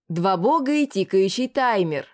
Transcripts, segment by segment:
Два бога и тикающий таймер.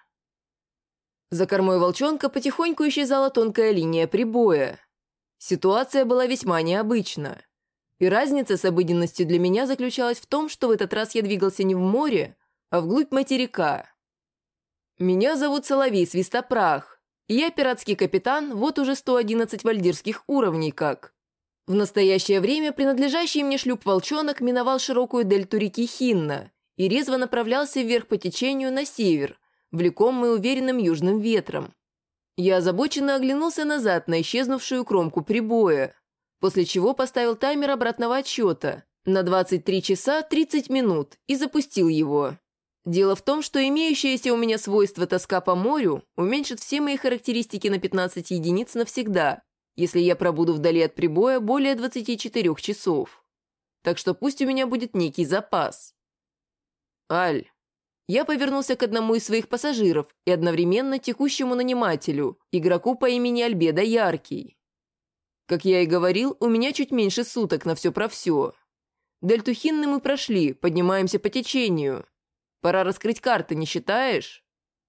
За кормой волчонка потихоньку исчезала тонкая линия прибоя. Ситуация была весьма необычна. И разница с обыденностью для меня заключалась в том, что в этот раз я двигался не в море, а вглубь материка. Меня зовут Соловей Свистопрах, и я пиратский капитан вот уже 111 вальдирских уровней как. В настоящее время принадлежащий мне шлюп «Волчонок» миновал широкую дельту реки Хинна и резво направлялся вверх по течению на север, влекомый уверенным южным ветром. Я озабоченно оглянулся назад на исчезнувшую кромку прибоя, после чего поставил таймер обратного отсчета на 23 часа 30 минут и запустил его. Дело в том, что имеющееся у меня свойство тоска по морю уменьшит все мои характеристики на 15 единиц навсегда, если я пробуду вдали от прибоя более 24 часов. Так что пусть у меня будет некий запас. Аль. Я повернулся к одному из своих пассажиров и одновременно текущему нанимателю, игроку по имени Альбедо Яркий. Как я и говорил, у меня чуть меньше суток на все про все. Дельту Хинны мы прошли, поднимаемся по течению. Пора раскрыть карты, не считаешь?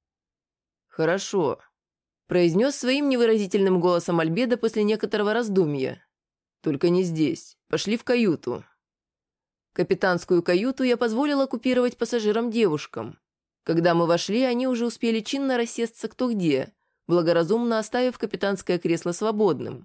Хорошо, произнес своим невыразительным голосом Альбедо после некоторого раздумья. Только не здесь. Пошли в каюту. Капитанскую каюту я позволил оккупировать пассажирам-девушкам. Когда мы вошли, они уже успели чинно рассесться кто где, благоразумно оставив капитанское кресло свободным.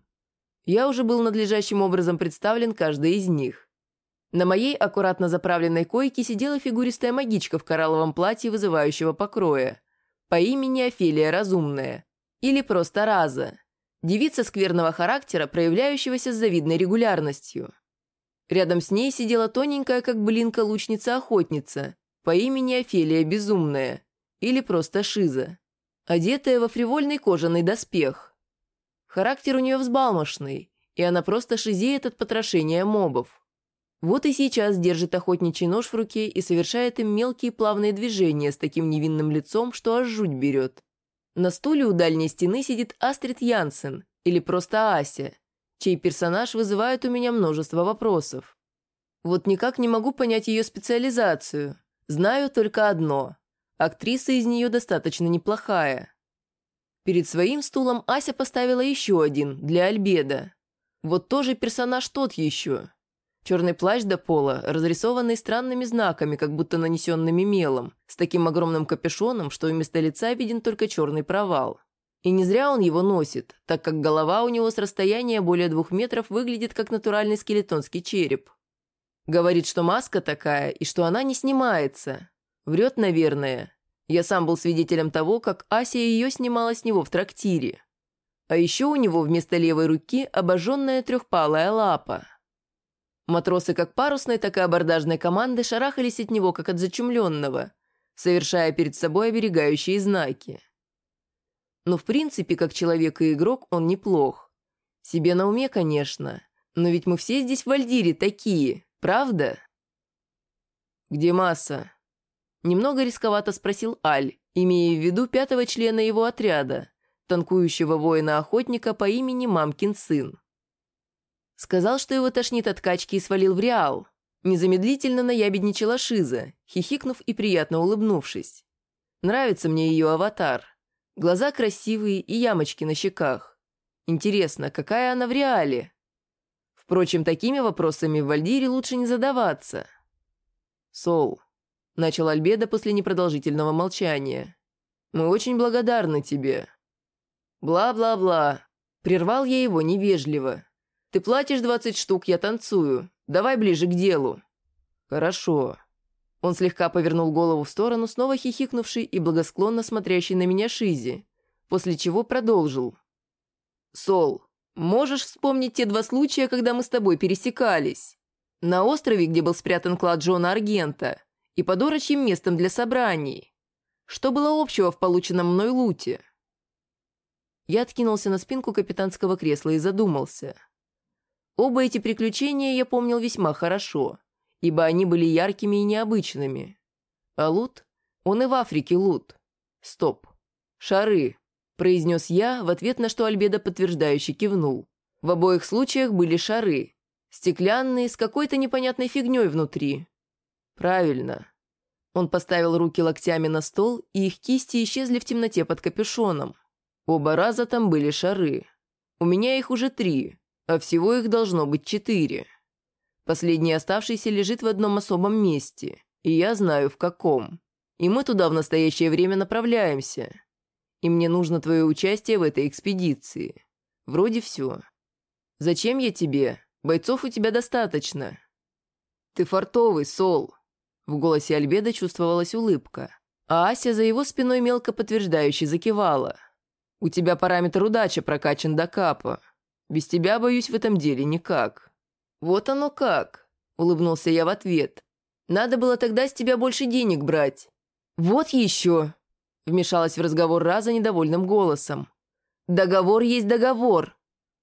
Я уже был надлежащим образом представлен каждой из них. На моей аккуратно заправленной койке сидела фигуристая магичка в коралловом платье вызывающего покроя по имени Офелия Разумная, или просто Раза, девица скверного характера, проявляющегося с завидной регулярностью. Рядом с ней сидела тоненькая, как былинка, лучница-охотница по имени Офелия Безумная, или просто Шиза, одетая во фривольный кожаный доспех. Характер у нее взбалмошный, и она просто шизеет от потрошения мобов. Вот и сейчас держит охотничий нож в руке и совершает им мелкие плавные движения с таким невинным лицом, что аж жуть берет. На стуле у дальней стены сидит Астрид Янсен, или просто Ася, чей персонаж вызывает у меня множество вопросов. Вот никак не могу понять ее специализацию. Знаю только одно. Актриса из нее достаточно неплохая. Перед своим стулом Ася поставила еще один, для Альбедо. Вот тоже персонаж тот еще. Черный плащ до пола, разрисованный странными знаками, как будто нанесенными мелом, с таким огромным капюшоном, что вместо лица виден только черный провал. И не зря он его носит, так как голова у него с расстояния более 2 метров выглядит как натуральный скелетонский череп. Говорит, что маска такая и что она не снимается. Врет, наверное. Я сам был свидетелем того, как Ася ее снимала с него в трактире. А еще у него вместо левой руки обожженная трехпалая лапа. Матросы как парусной, так и абордажной команды шарахались от него, как от зачумленного, совершая перед собой оберегающие знаки. Но в принципе, как человек и игрок, он неплох. Себе на уме, конечно, но ведь мы все здесь в Вальдире такие, правда? «Где Масса?» Немного рисковато спросил Аль, имея в виду 5-го члена его отряда, танкующего воина-охотника по имени Мамкин сын. Сказал, что его тошнит от качки и свалил в Реал. Незамедлительно наябедничала Шиза, хихикнув и приятно улыбнувшись. Нравится мне ее аватар. Глаза красивые и ямочки на щеках. Интересно, какая она в Реале? Впрочем, такими вопросами в Вальдире лучше не задаваться. «Сол», — начал Альбедо после непродолжительного молчания, — «мы очень благодарны тебе». «Бла-бла-бла», — прервал я его невежливо. «Ты платишь 20 штук, я танцую. Давай ближе к делу». «Хорошо». Он слегка повернул голову в сторону, снова хихикнувший и благосклонно смотрящий на меня Шизи, после чего продолжил. «Сол, можешь вспомнить те 2 случая, когда мы с тобой пересекались? На острове, где был спрятан клад Джона Аргента, и под орочьим местом для собраний. Что было общего в полученном мной луте?» Я откинулся на спинку капитанского кресла и задумался. Оба эти приключения я помнил весьма хорошо, ибо они были яркими и необычными. А лут? Он и в Африке лут. Стоп. Шары, произнес я, в ответ на что Альбедо подтверждающе кивнул. В обоих случаях были шары. Стеклянные, с какой-то непонятной фигней внутри. Правильно. Он поставил руки локтями на стол, и их кисти исчезли в темноте под капюшоном. Оба раза там были шары. У меня их уже 3, а всего их должно быть 4. Последний оставшийся лежит в одном особом месте, и я знаю, в каком. И мы туда в настоящее время направляемся. И мне нужно твое участие в этой экспедиции. Вроде все. Зачем я тебе? Бойцов у тебя достаточно. Ты фартовый, Сол. В голосе Альбедо чувствовалась улыбка, а Ася за его спиной мелко подтверждающе закивала. У тебя параметр удачи прокачан до капа. Без тебя, боюсь, в этом деле никак. Вот оно как, улыбнулся я в ответ. Надо было тогда с тебя больше денег брать. Вот еще, вмешалась в разговор Раза недовольным голосом. Договор есть договор.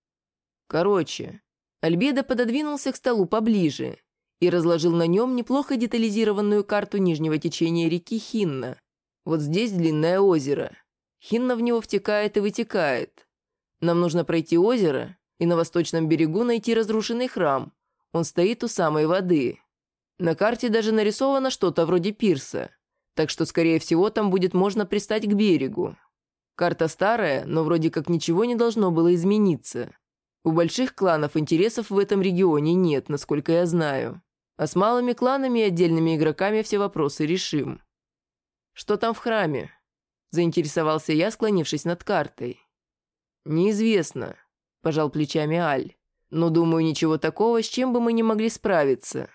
Короче, Альбедо пододвинулся к столу поближе и разложил на нем неплохо детализированную карту нижнего течения реки Хинна. Вот здесь длинное озеро. Хинна в него втекает и вытекает. Нам нужно пройти озеро и на восточном берегу найти разрушенный храм. Он стоит у самой воды. На карте даже нарисовано что-то вроде пирса, так что, скорее всего, там будет можно пристать к берегу. Карта старая, но вроде как ничего не должно было измениться. У больших кланов интересов в этом регионе нет, насколько я знаю. А с малыми кланами и отдельными игроками все вопросы решим. Что там в храме? Заинтересовался я, склонившись над картой. Неизвестно, пожал плечами Аль. Но, думаю, ничего такого, с чем бы мы не могли справиться.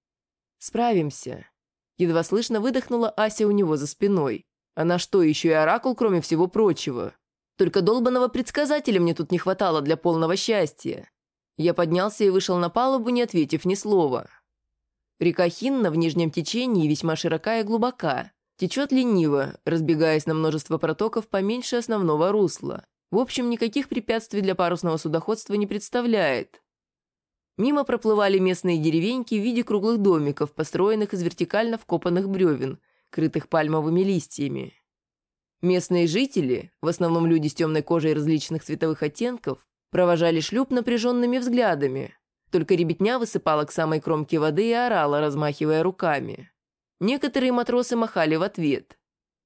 Справимся. Едва слышно выдохнула Ася у него за спиной. Она что, еще и оракул, кроме всего прочего? Только долбаного предсказателя мне тут не хватало для полного счастья. Я поднялся и вышел на палубу, не ответив ни слова. Река Хинна в нижнем течении весьма широка и глубока. Течет лениво, разбегаясь на множество протоков поменьше основного русла. В общем, никаких препятствий для парусного судоходства не представляет. Мимо проплывали местные деревеньки в виде круглых домиков, построенных из вертикально вкопанных бревен, крытых пальмовыми листьями. Местные жители, в основном люди с темной кожей различных цветовых оттенков, провожали шлюп напряженными взглядами. Только ребятня высыпала к самой кромке воды и орала, размахивая руками. Некоторые матросы махали в ответ.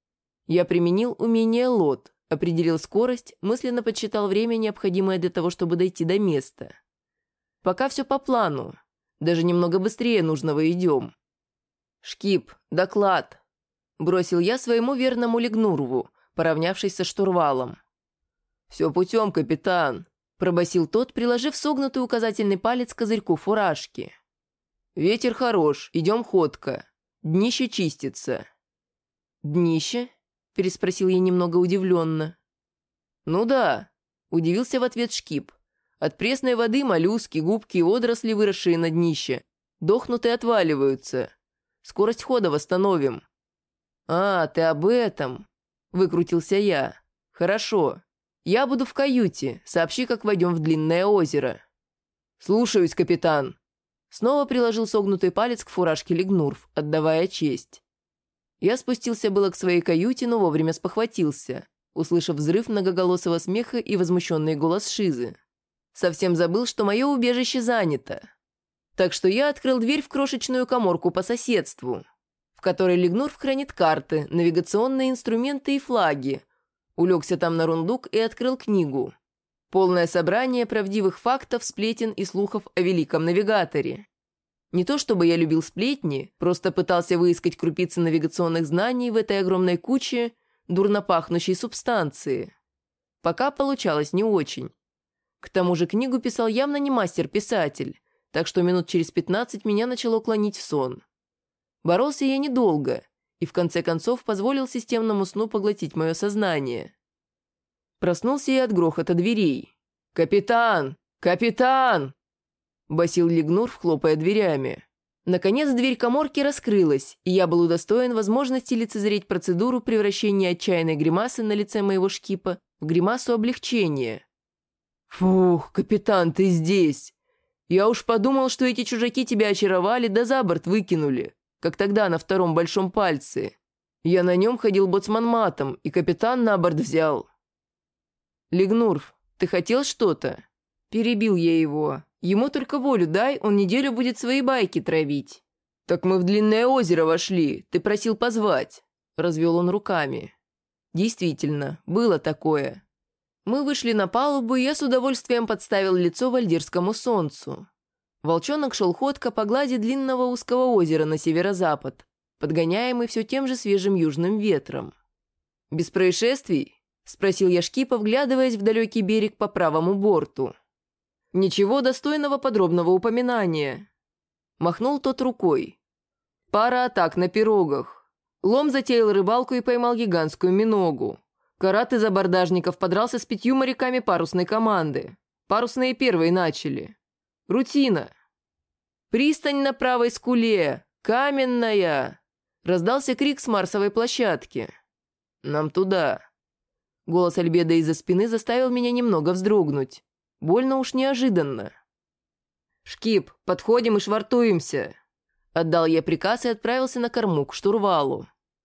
Я применил умение лот, определил скорость, мысленно подсчитал время, необходимое для того, чтобы дойти до места. Пока все по плану. Даже немного быстрее нужного идем. «Шкип, доклад!» – бросил я своему верному Лигнурву, поравнявшись со штурвалом. «Все путем, капитан!» – пробасил тот, приложив согнутый указательный палец к козырьку фуражки. «Ветер хорош, идем ходко. Днище чистится». «Днище?» – переспросил я немного удивленно. «Ну да», – удивился в ответ Шкип. «От пресной воды моллюски, губки и водоросли, выросшие на днище, дохнут и отваливаются. Скорость хода восстановим». «А, ты об этом?» – выкрутился я. «Хорошо. Я буду в каюте. Сообщи, как войдем в длинное озеро». «Слушаюсь, капитан». Снова приложил согнутый палец к фуражке Лигнурв, отдавая честь. Я спустился было к своей каюте, но вовремя спохватился, услышав взрыв многоголосого смеха и возмущенный голос Шизы. Совсем забыл, что мое убежище занято. Так что я открыл дверь в крошечную каморку по соседству, в которой Лигнурв хранит карты, навигационные инструменты и флаги. Улегся там на рундук и открыл книгу. Полное собрание правдивых фактов, сплетен и слухов о великом навигаторе. Не то чтобы я любил сплетни, просто пытался выискать крупицы навигационных знаний в этой огромной куче дурно пахнущей субстанции. Пока получалось не очень. К тому же книгу писал явно не мастер-писатель, так что минут через 15 меня начало клонить в сон. Боролся я недолго и в конце концов позволил системному сну поглотить мое сознание. Проснулся я от грохота дверей. «Капитан! Капитан!» – басил Лигнурв, хлопая дверями. Наконец дверь каморки раскрылась, и я был удостоен возможности лицезреть процедуру превращения отчаянной гримасы на лице моего Шкипа в гримасу облегчения. «Фух, капитан, ты здесь! Я уж подумал, что эти чужаки тебя очаровали, да за борт выкинули, как тогда на втором большом пальце. Я на нем ходил боцман-матом, и капитан на борт взял». «Лигнурв, ты хотел что-то?» Перебил я его. «Ему только волю дай, он неделю будет свои байки травить». «Так мы в длинное озеро вошли, ты просил позвать», — развел он руками. Действительно, было такое. Мы вышли на палубу, и я с удовольствием подставил лицо вальдирскому солнцу. Волчонок шел ходко по глади длинного узкого озера на северо-запад, подгоняемый все тем же свежим южным ветром. «Без происшествий?» — спросил я Шкипа, вглядываясь в далекий берег по правому борту. «Ничего достойного подробного упоминания», — махнул тот рукой. «Пара атак на пирогах. Лом затеял рыбалку и поймал гигантскую миногу. Карат из абордажников подрался с 5 моряками парусной команды. Парусные первые начали. Рутина. Пристань на правой скуле. Каменная!» Раздался крик с марсовой площадки. «Нам туда». Голос Альбеда из-за спины заставил меня немного вздрогнуть. Больно уж неожиданно. «Шкип, подходим и швартуемся!» Отдал я приказ и отправился на корму к штурвалу.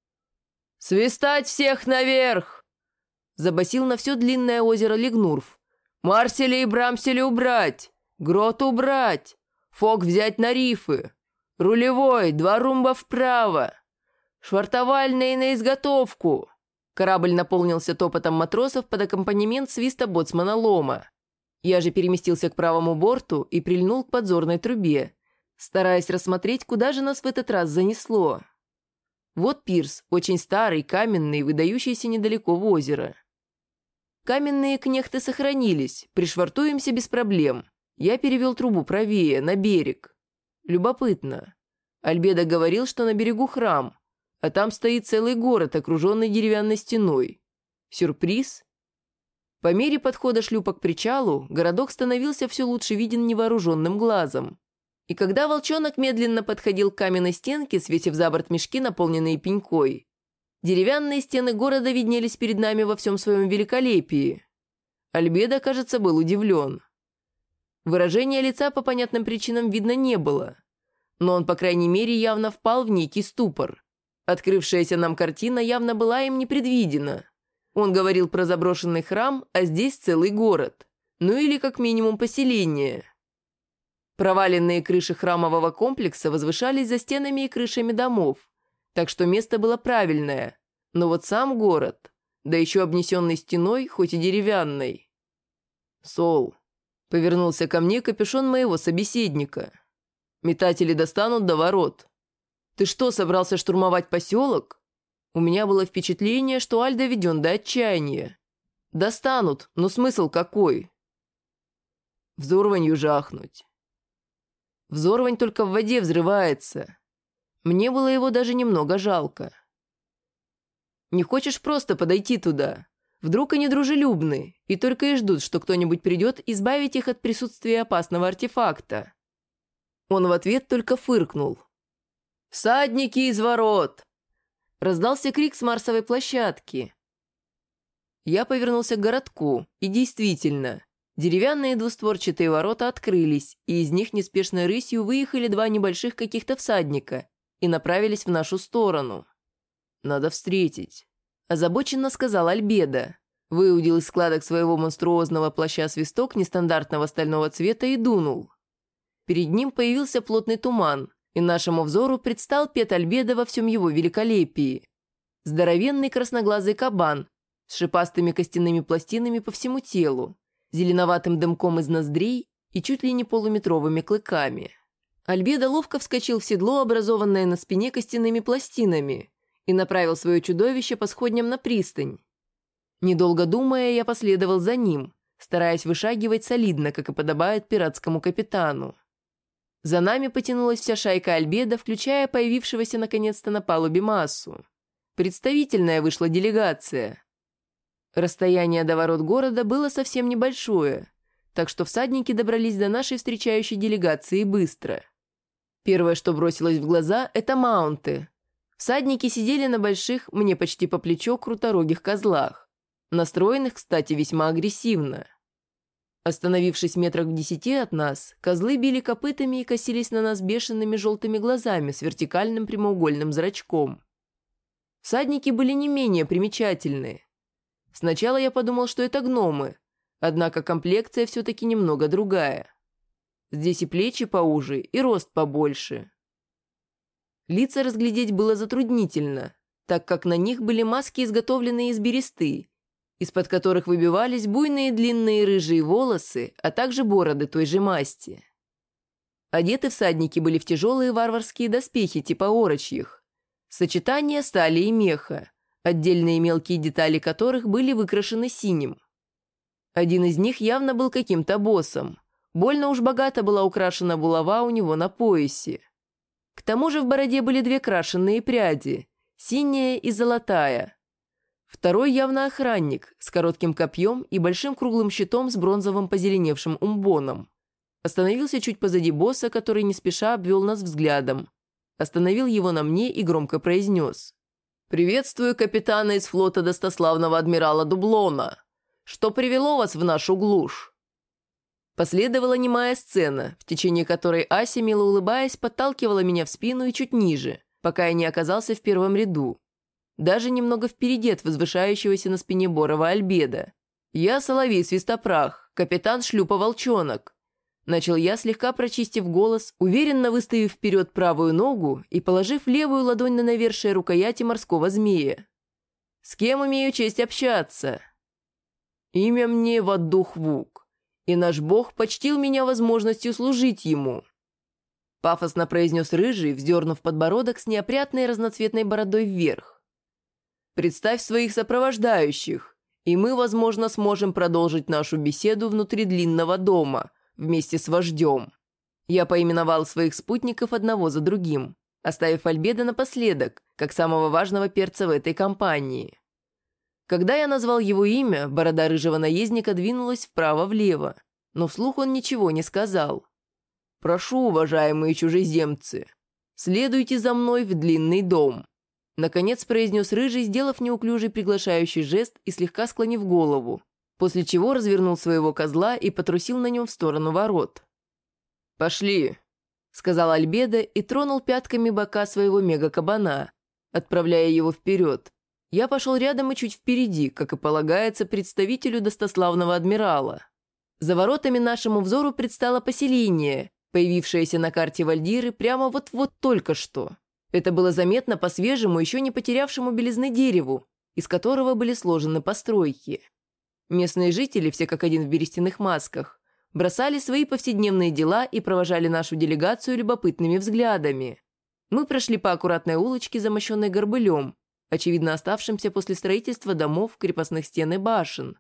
«Свистать всех наверх!» Забасил на все длинное озеро Лигнурф. «Марселя и Брамселя убрать! Грот убрать! Фок взять на рифы! Рулевой, 2 румба вправо! Швартовальные на изготовку!» Корабль наполнился топотом матросов под аккомпанемент свиста боцмана Лома. Я же переместился к правому борту и прильнул к подзорной трубе, стараясь рассмотреть, куда же нас в этот раз занесло. Вот пирс, очень старый, каменный, выдающийся недалеко в озеро. Каменные кнехты сохранились, пришвартуемся без проблем. Я перевел трубу правее, на берег. Любопытно. Альбедо говорил, что на берегу храм, а там стоит целый город, окруженный деревянной стеной. Сюрприз? По мере подхода шлюпа к причалу, городок становился все лучше виден невооруженным глазом. И когда волчонок медленно подходил к каменной стенке, свесив за борт мешки, наполненные пенькой, деревянные стены города виднелись перед нами во всем своем великолепии. Альбедо, кажется, был удивлен. Выражения лица по понятным причинам видно не было, но он, по крайней мере, явно впал в некий ступор. Открывшаяся нам картина явно была им не предвидена. Он говорил про заброшенный храм, а здесь целый город. Ну или как минимум поселение. Проваленные крыши храмового комплекса возвышались за стенами и крышами домов, так что место было правильное. Но вот сам город, да еще обнесенный стеной, хоть и деревянной. «Сол», — повернулся ко мне капюшон моего собеседника. «Метатели достанут до ворот. Ты что, собрался штурмовать поселок?» У меня было впечатление, что Аль доведен до отчаяния. «Достанут, но смысл какой?» «Взорванью жахнуть». Взорвань только в воде взрывается. Мне было его даже немного жалко. «Не хочешь просто подойти туда? Вдруг они дружелюбны и только и ждут, что кто-нибудь придет избавить их от присутствия опасного артефакта?» Он в ответ только фыркнул. «Всадники из ворот!» Раздался крик с марсовой площадки. Я повернулся к городку, и действительно, деревянные двустворчатые ворота открылись, и из них неспешной рысью выехали 2 небольших каких-то всадника и направились в нашу сторону. «Надо встретить», – озабоченно сказал Альбедо. Выудил из складок своего монструозного плаща свисток нестандартного стального цвета и дунул. Перед ним появился плотный туман, и нашему взору предстал Пет Альбедо во всем его великолепии. Здоровенный красноглазый кабан с шипастыми костяными пластинами по всему телу, зеленоватым дымком из ноздрей и чуть ли не полуметровыми клыками. Альбедо ловко вскочил в седло, образованное на спине костяными пластинами, и направил свое чудовище по сходням на пристань. Недолго думая, я последовал за ним, стараясь вышагивать солидно, как и подобает пиратскому капитану. За нами потянулась вся шайка Альбедо, включая появившегося наконец-то на палубе Массу. Представительная вышла делегация. Расстояние до ворот города было совсем небольшое, так что всадники добрались до нашей встречающей делегации быстро. Первое, что бросилось в глаза, это маунты. Всадники сидели на больших, мне почти по плечо, круторогих козлах, настроенных, кстати, весьма агрессивно. Остановившись метрах в 10 от нас, козлы били копытами и косились на нас бешеными желтыми глазами с вертикальным прямоугольным зрачком. Всадники были не менее примечательны. Сначала я подумал, что это гномы, однако комплекция все-таки немного другая. Здесь и плечи поуже, и рост побольше. Лица разглядеть было затруднительно, так как на них были маски, изготовленные из бересты, из-под которых выбивались буйные длинные рыжие волосы, а также бороды той же масти. Одеты всадники были в тяжелые варварские доспехи типа орочьих, сочетание стали и меха, отдельные мелкие детали которых были выкрашены синим. Один из них явно был каким-то боссом, больно уж богато была украшена булава у него на поясе. К тому же в бороде были две крашеные пряди, синяя и золотая. Второй явно охранник, с коротким копьем и большим круглым щитом с бронзовым позеленевшим умбоном. Остановился чуть позади босса, который не спеша обвел нас взглядом. Остановил его на мне и громко произнес: «Приветствую капитана из флота достославного адмирала Дублона. Что привело вас в нашу глушь?» Последовала немая сцена, в течение которой Ася, мило улыбаясь, подталкивала меня в спину и чуть ниже, пока я не оказался в первом ряду. Даже немного впереди от возвышающегося на спине Борова Альбеда. «Я Соловей Свистопрах, капитан шлюпа Волчонок», начал я, слегка прочистив голос, уверенно выставив вперед правую ногу и положив левую ладонь на навершие рукояти морского змея. «С кем имею честь общаться?» «Имя мне Ваддух-Вук, и наш бог почтил меня возможностью служить ему», пафосно произнес рыжий, вздернув подбородок с неопрятной разноцветной бородой вверх. «Представь своих сопровождающих, и мы, возможно, сможем продолжить нашу беседу внутри длинного дома, вместе с вождем». Я поименовал своих спутников одного за другим, оставив Альбеда напоследок, как самого важного перца в этой компании. Когда я назвал его имя, борода рыжего наездника двинулась вправо-влево, но вслух он ничего не сказал. «Прошу, уважаемые чужеземцы, следуйте за мной в длинный дом», наконец произнес рыжий, сделав неуклюжий приглашающий жест и слегка склонив голову, после чего развернул своего козла и потрусил на нем в сторону ворот. «Пошли», — сказал Альбедо и тронул пятками бока своего мега-кабана, отправляя его вперед. Я пошел рядом и чуть впереди, как и полагается представителю достославного адмирала. За воротами нашему взору предстало поселение, появившееся на карте Вальдиры прямо вот-вот только что. Это было заметно по свежему, еще не потерявшему белизны дереву, из которого были сложены постройки. Местные жители, все как один в берестяных масках, бросали свои повседневные дела и провожали нашу делегацию любопытными взглядами. Мы прошли по аккуратной улочке, замощенной горбылем, очевидно оставшимся после строительства домов, крепостных стен и башен.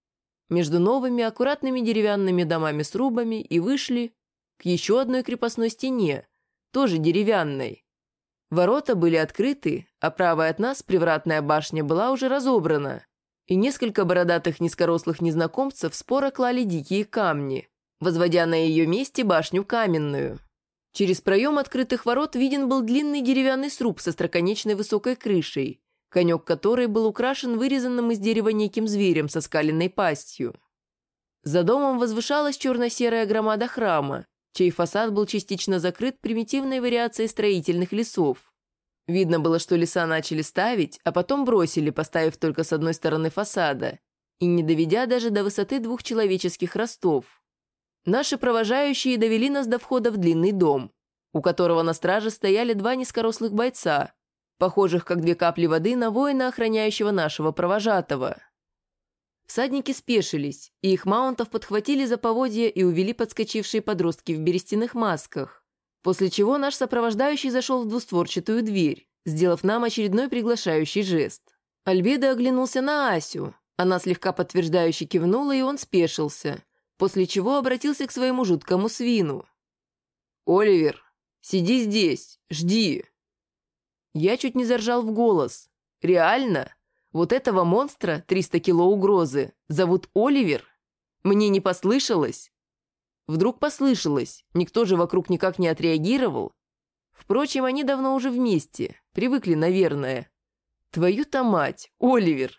Между новыми аккуратными деревянными домами-срубами и вышли к еще одной крепостной стене, тоже деревянной. Ворота были открыты, а правая от нас привратная башня была уже разобрана, и несколько бородатых низкорослых незнакомцев споро клали дикие камни, возводя на ее месте башню каменную. Через проем открытых ворот виден был длинный деревянный сруб со остроконечной высокой крышей, конек которой был украшен вырезанным из дерева неким зверем со скаленной пастью. За домом возвышалась черно-серая громада храма, чей фасад был частично закрыт примитивной вариацией строительных лесов. Видно было, что леса начали ставить, а потом бросили, поставив только с одной стороны фасада, и не доведя даже до высоты 2 человеческих ростов. Наши провожающие довели нас до входа в длинный дом, у которого на страже стояли 2 низкорослых бойца, похожих как 2 капли воды на воина, охраняющего нашего провожатого. Всадники спешились, и их маунтов подхватили за поводья и увели подскочившие подростки в берестяных масках, после чего наш сопровождающий зашел в двустворчатую дверь, сделав нам очередной приглашающий жест. Альбедо оглянулся на Асю, она слегка подтверждающе кивнула, и он спешился, после чего обратился к своему жуткому свину. «Оливер, сиди здесь, жди». Я чуть не заржал в голос. «Реально? Вот этого монстра, 300 кило угрозы, зовут Оливер? Мне не послышалось?» Вдруг послышалось, никто же вокруг никак не отреагировал. Впрочем, они давно уже вместе, привыкли, наверное. Твою-то мать, Оливер!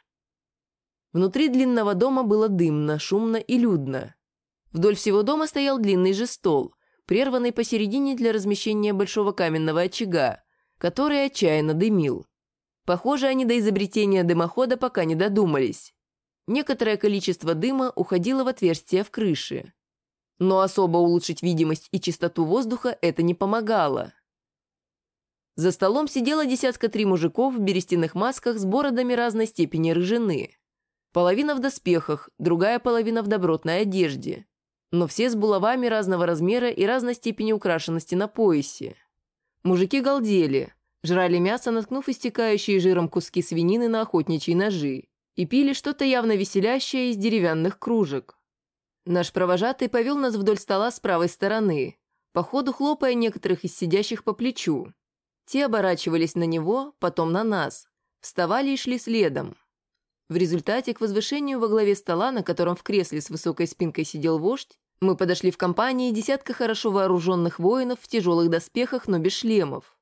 Внутри длинного дома было дымно, шумно и людно. Вдоль всего дома стоял длинный же стол, прерванный посередине для размещения большого каменного очага, который отчаянно дымил. Похоже, они до изобретения дымохода пока не додумались. Некоторое количество дыма уходило в отверстия в крыше. Но особо улучшить видимость и чистоту воздуха это не помогало. За столом сидело 3 мужиков в берестяных масках с бородами разной степени рыжины. Половина в доспехах, другая половина в добротной одежде. Но все с булавами разного размера и разной степени украшенности на поясе. Мужики галдели, жрали мясо, наткнув истекающие жиром куски свинины на охотничьи ножи, и пили что-то явно веселящее из деревянных кружек. Наш провожатый повел нас вдоль стола с правой стороны, по ходу хлопая некоторых из сидящих по плечу. Те оборачивались на него, потом на нас, вставали и шли следом. В результате к возвышению во главе стола, на котором в кресле с высокой спинкой сидел вождь, мы подошли в компании десятка хорошо вооруженных воинов в тяжелых доспехах, но без шлемов.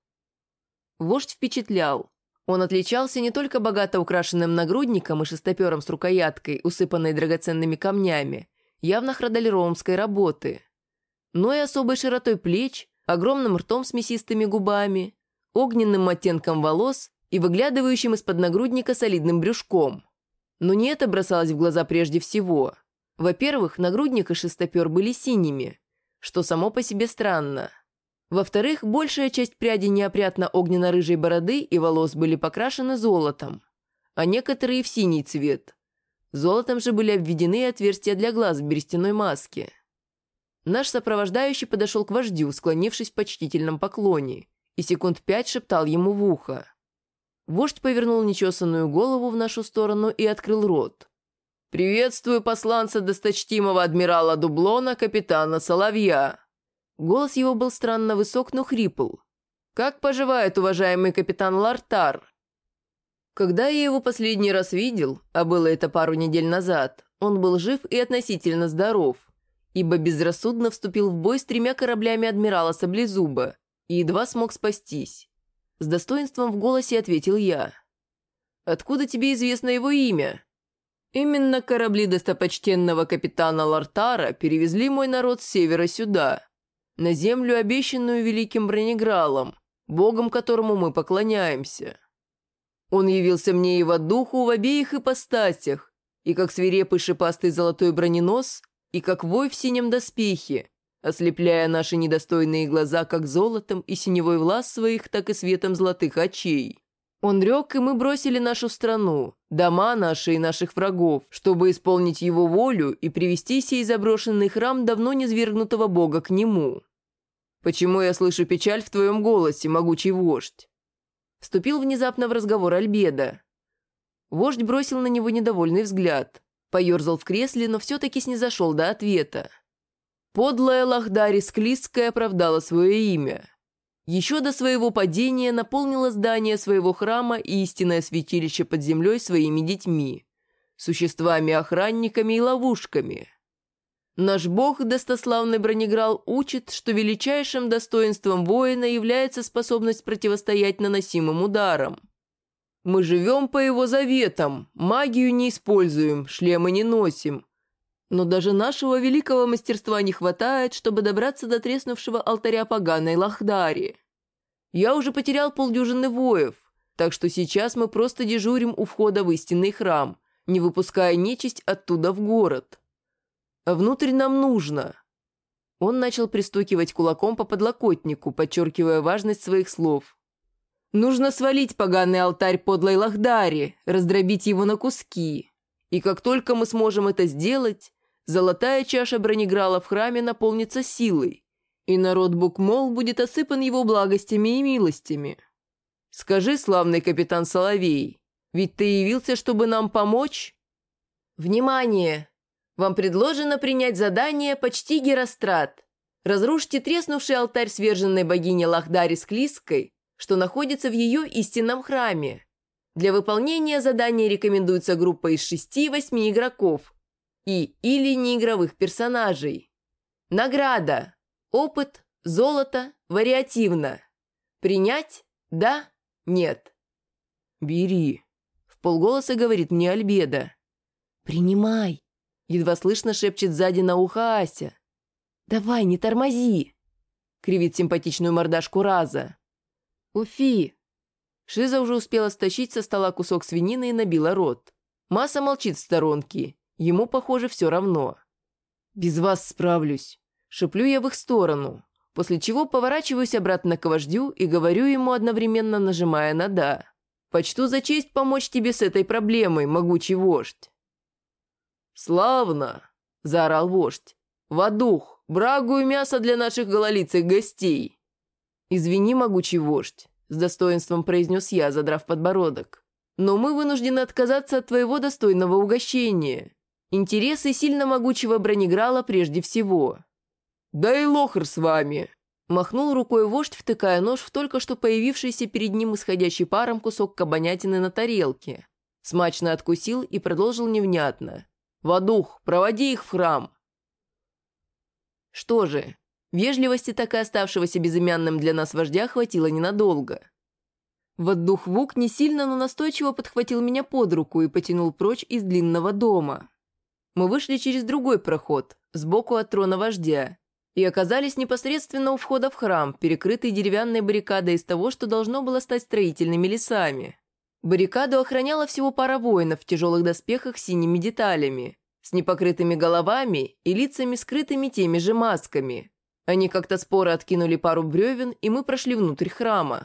Вождь впечатлял. Он отличался не только богато украшенным нагрудником и шестопером с рукояткой, усыпанной драгоценными камнями, явно храдалеромской работы, но и особой широтой плеч, огромным ртом с мясистыми губами, огненным оттенком волос и выглядывающим из-под нагрудника солидным брюшком. Но не это бросалось в глаза прежде всего. Во-первых, нагрудник и шестопер были синими, что само по себе странно. Во-вторых, большая часть прядей неопрятно огненно-рыжей бороды и волос были покрашены золотом, а некоторые в синий цвет. Золотом же были обведены отверстия для глаз в берестяной маске. Наш сопровождающий подошел к вождю, склонившись в почтительном поклоне, и секунд 5 шептал ему в ухо. Вождь повернул нечесанную голову в нашу сторону и открыл рот. «Приветствую посланца досточтимого адмирала Дублона, капитана Соловья». Голос его был странно высок, но хрипл. «Как поживает уважаемый капитан Лартар?» Когда я его последний раз видел, а было это пару недель назад, он был жив и относительно здоров, ибо безрассудно вступил в бой с 3 кораблями адмирала Саблезуба и едва смог спастись. С достоинством в голосе ответил я. «Откуда тебе известно его имя?» «Именно корабли достопочтенного капитана Лартара перевезли мой народ с севера сюда, на землю, обещанную великим Бронегралом, богом которому мы поклоняемся. Он явился мне и во духу в обеих ипостасях, и как свирепый шипастый золотой броненос, и как вой в синем доспехе, ослепляя наши недостойные глаза как золотом и синевой влас своих, так и светом золотых очей. Он рёк, и мы бросили нашу страну, дома наши и наших врагов, чтобы исполнить его волю и привести сей заброшенный храм давно низвергнутого бога к нему. Почему я слышу печаль в твоем голосе, могучий вождь?» Вступил внезапно в разговор Альбедо. Вождь бросил на него недовольный взгляд, поерзал в кресле, но все-таки снизошел до ответа. Подлая Лахдари Склизская оправдала свое имя. Еще до своего падения наполнила здание своего храма и истинное святилище под землей своими детьми, существами-охранниками и ловушками. Наш бог, достославный Бронеграл, учит, что величайшим достоинством воина является способность противостоять наносимым ударам. Мы живем по его заветам, магию не используем, шлемы не носим. Но даже нашего великого мастерства не хватает, чтобы добраться до треснувшего алтаря поганой Лахдари. Я уже потерял 50 воев, так что сейчас мы просто дежурим у входа в истинный храм, не выпуская нечисть оттуда в город. А внутрь нам нужно». Он начал пристукивать кулаком по подлокотнику, подчеркивая важность своих слов. «Нужно свалить поганый алтарь подлой Лахдари, раздробить его на куски. И как только мы сможем это сделать, золотая чаша Бронеграла в храме наполнится силой, и народ Букмол будет осыпан его благостями и милостями. Скажи, славный капитан Соловей, ведь ты явился, чтобы нам помочь?» «Внимание! Вам предложено принять задание «Почти Герострат». Разрушьте треснувший алтарь сверженной богини Лахдари Склизской, что находится в ее истинном храме. Для выполнения задания рекомендуется группа из 6-8 игроков или неигровых персонажей. Награда. Опыт, золото, вариативно. Принять? Да? Нет? «Бери», — вполголоса говорит мне Альбедо. «Принимай», — едва слышно шепчет сзади на ухо Ася. «Давай, не тормози», — кривит симпатичную мордашку Раза. «Уфи». Шиза уже успела стащить со стола кусок свинины и набила рот. Масса молчит в сторонке. Ему, похоже, все равно. «Без вас справлюсь», — шеплю я в их сторону. после чего поворачиваюсь обратно к вождю и говорю ему, одновременно нажимая на «да». «Почту за честь помочь тебе с этой проблемой, могучий вождь». «Славно!» – заорал вождь. «Водух, брагу и мясо для наших гололицых гостей!» «Извини, могучий вождь», – с достоинством произнес я, задрав подбородок. «Но мы вынуждены отказаться от твоего достойного угощения. Интересы сильно могучего бронеграла прежде всего». «Да и лохр с вами!» – махнул рукой вождь, втыкая нож в только что появившийся перед ним исходящий паром кусок кабанятины на тарелке. Смачно откусил и продолжил невнятно. «Водух, проводи их в храм!» Что же, вежливости так и оставшегося безымянным для нас вождя хватило ненадолго. Водух-вук не сильно, но настойчиво подхватил меня под руку и потянул прочь из длинного дома. Мы вышли через другой проход, сбоку от трона вождя, и оказались непосредственно у входа в храм, перекрытый деревянной баррикадой из того, что должно было стать строительными лесами. Баррикаду охраняла всего пара воинов в тяжелых доспехах с синими деталями, с непокрытыми головами и лицами, скрытыми теми же масками. Они как-то споро откинули пару бревен, и мы прошли внутрь храма.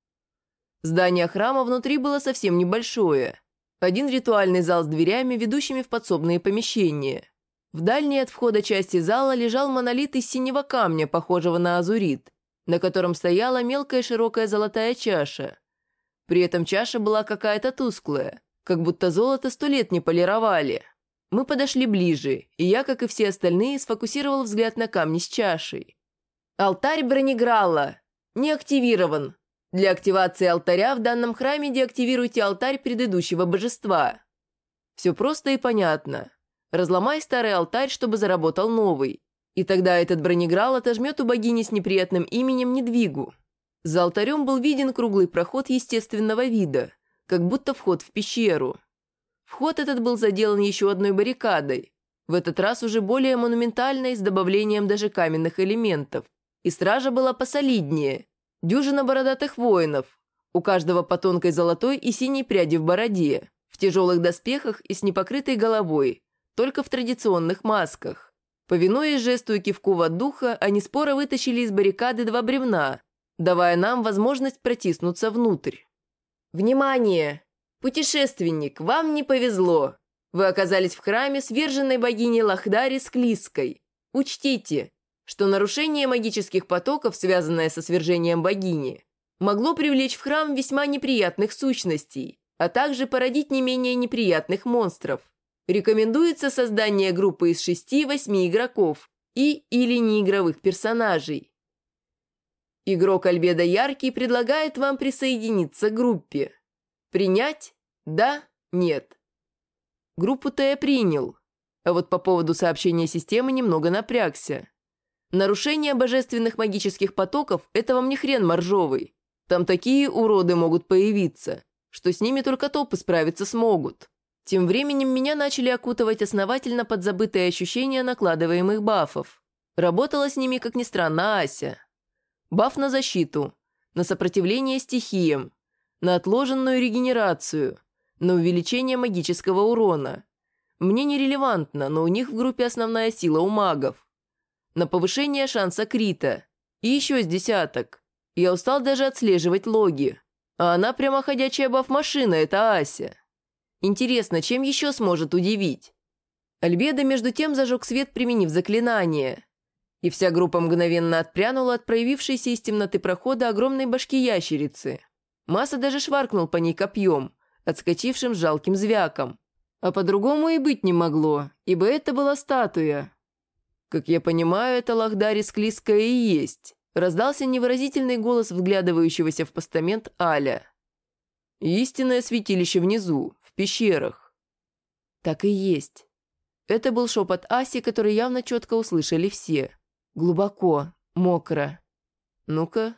Здание храма внутри было совсем небольшое. Один ритуальный зал с дверями, ведущими в подсобные помещения. В дальней от входа части зала лежал монолит из синего камня, похожего на азурит, на котором стояла мелкая широкая золотая чаша. При этом чаша была какая-то тусклая, как будто золото 100 лет не полировали. Мы подошли ближе, и я, как и все остальные, сфокусировал взгляд на камне с чашей. Алтарь бронеграла. Не активирован. Для активации алтаря в данном храме деактивируйте алтарь предыдущего божества. Все просто и понятно. Разломай старый алтарь, чтобы заработал новый. И тогда этот бронеграл отожмет у богини с неприятным именем Недвигу. За алтарем был виден круглый проход естественного вида, как будто вход в пещеру. Вход этот был заделан еще одной баррикадой, в этот раз уже более монументальной, с добавлением даже каменных элементов. И стража была посолиднее. Дюжина бородатых воинов, у каждого по тонкой золотой и синей пряди в бороде, в тяжелых доспехах и с непокрытой головой, только в традиционных масках. Повинуясь жесту и кивку Водуха, они споро вытащили из баррикады 2 бревна, давая нам возможность протиснуться внутрь. «Внимание! Путешественник, вам не повезло! Вы оказались в храме сверженной богини Лахдари Склизкой. Учтите, что нарушение магических потоков, связанное со свержением богини, могло привлечь в храм весьма неприятных сущностей, а также породить не менее неприятных монстров. Рекомендуется создание группы из 6-8 игроков или неигровых персонажей. Игрок Альбедо Яркий предлагает вам присоединиться к группе. Принять? Да? Нет?» Группу-то я принял, а вот по поводу сообщения системы немного напрягся. Нарушение божественных магических потоков – это вам не хрен моржовый. Там такие уроды могут появиться, что с ними только топы справиться смогут. Тем временем меня начали окутывать основательно подзабытые ощущения накладываемых бафов. Работала с ними, как ни странно, Ася. Баф на защиту, на сопротивление стихиям, на отложенную регенерацию, на увеличение магического урона. Мне нерелевантно, но у них в группе основная сила у магов. На повышение шанса крита. И еще с десяток. Я устал даже отслеживать логи. А она прямо ходячая баф-машина, это Ася. Интересно, чем еще сможет удивить? Альбедо между тем зажег свет, применив заклинание. И вся группа мгновенно отпрянула от проявившейся из темноты прохода огромной башки ящерицы. Масса даже шваркнул по ней копьем, отскочившим с жалким звяком. А по-другому и быть не могло, ибо это была статуя. «Как я понимаю, это Лахдари Склизкая и есть», — раздался невыразительный голос вглядывающегося в постамент Аля. «Истинное святилище внизу, в пещерах». «Так и есть». Это был шепот Аси, который явно четко услышали все. Глубоко, мокро. «Ну-ка».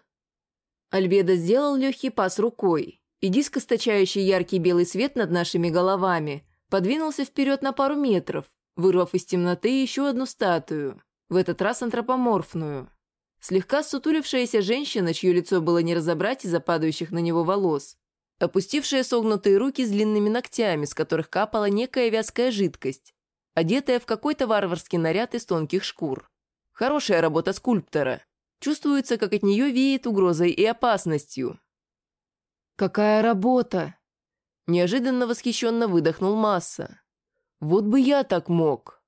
Альбедо сделал легкий пас рукой, и диск, источающий яркий белый свет над нашими головами, подвинулся вперед на пару метров, вырвав из темноты еще одну статую, в этот раз антропоморфную. Слегка ссутулившаяся женщина, чье лицо было не разобрать из-за падающих на него волос, опустившая согнутые руки с длинными ногтями, с которых капала некая вязкая жидкость, одетая в какой-то варварский наряд из тонких шкур. Хорошая работа скульптора. Чувствуется, как от нее веет угрозой и опасностью. «Какая работа!» Неожиданно восхищенно выдохнул Масса. «Вот бы я так мог!»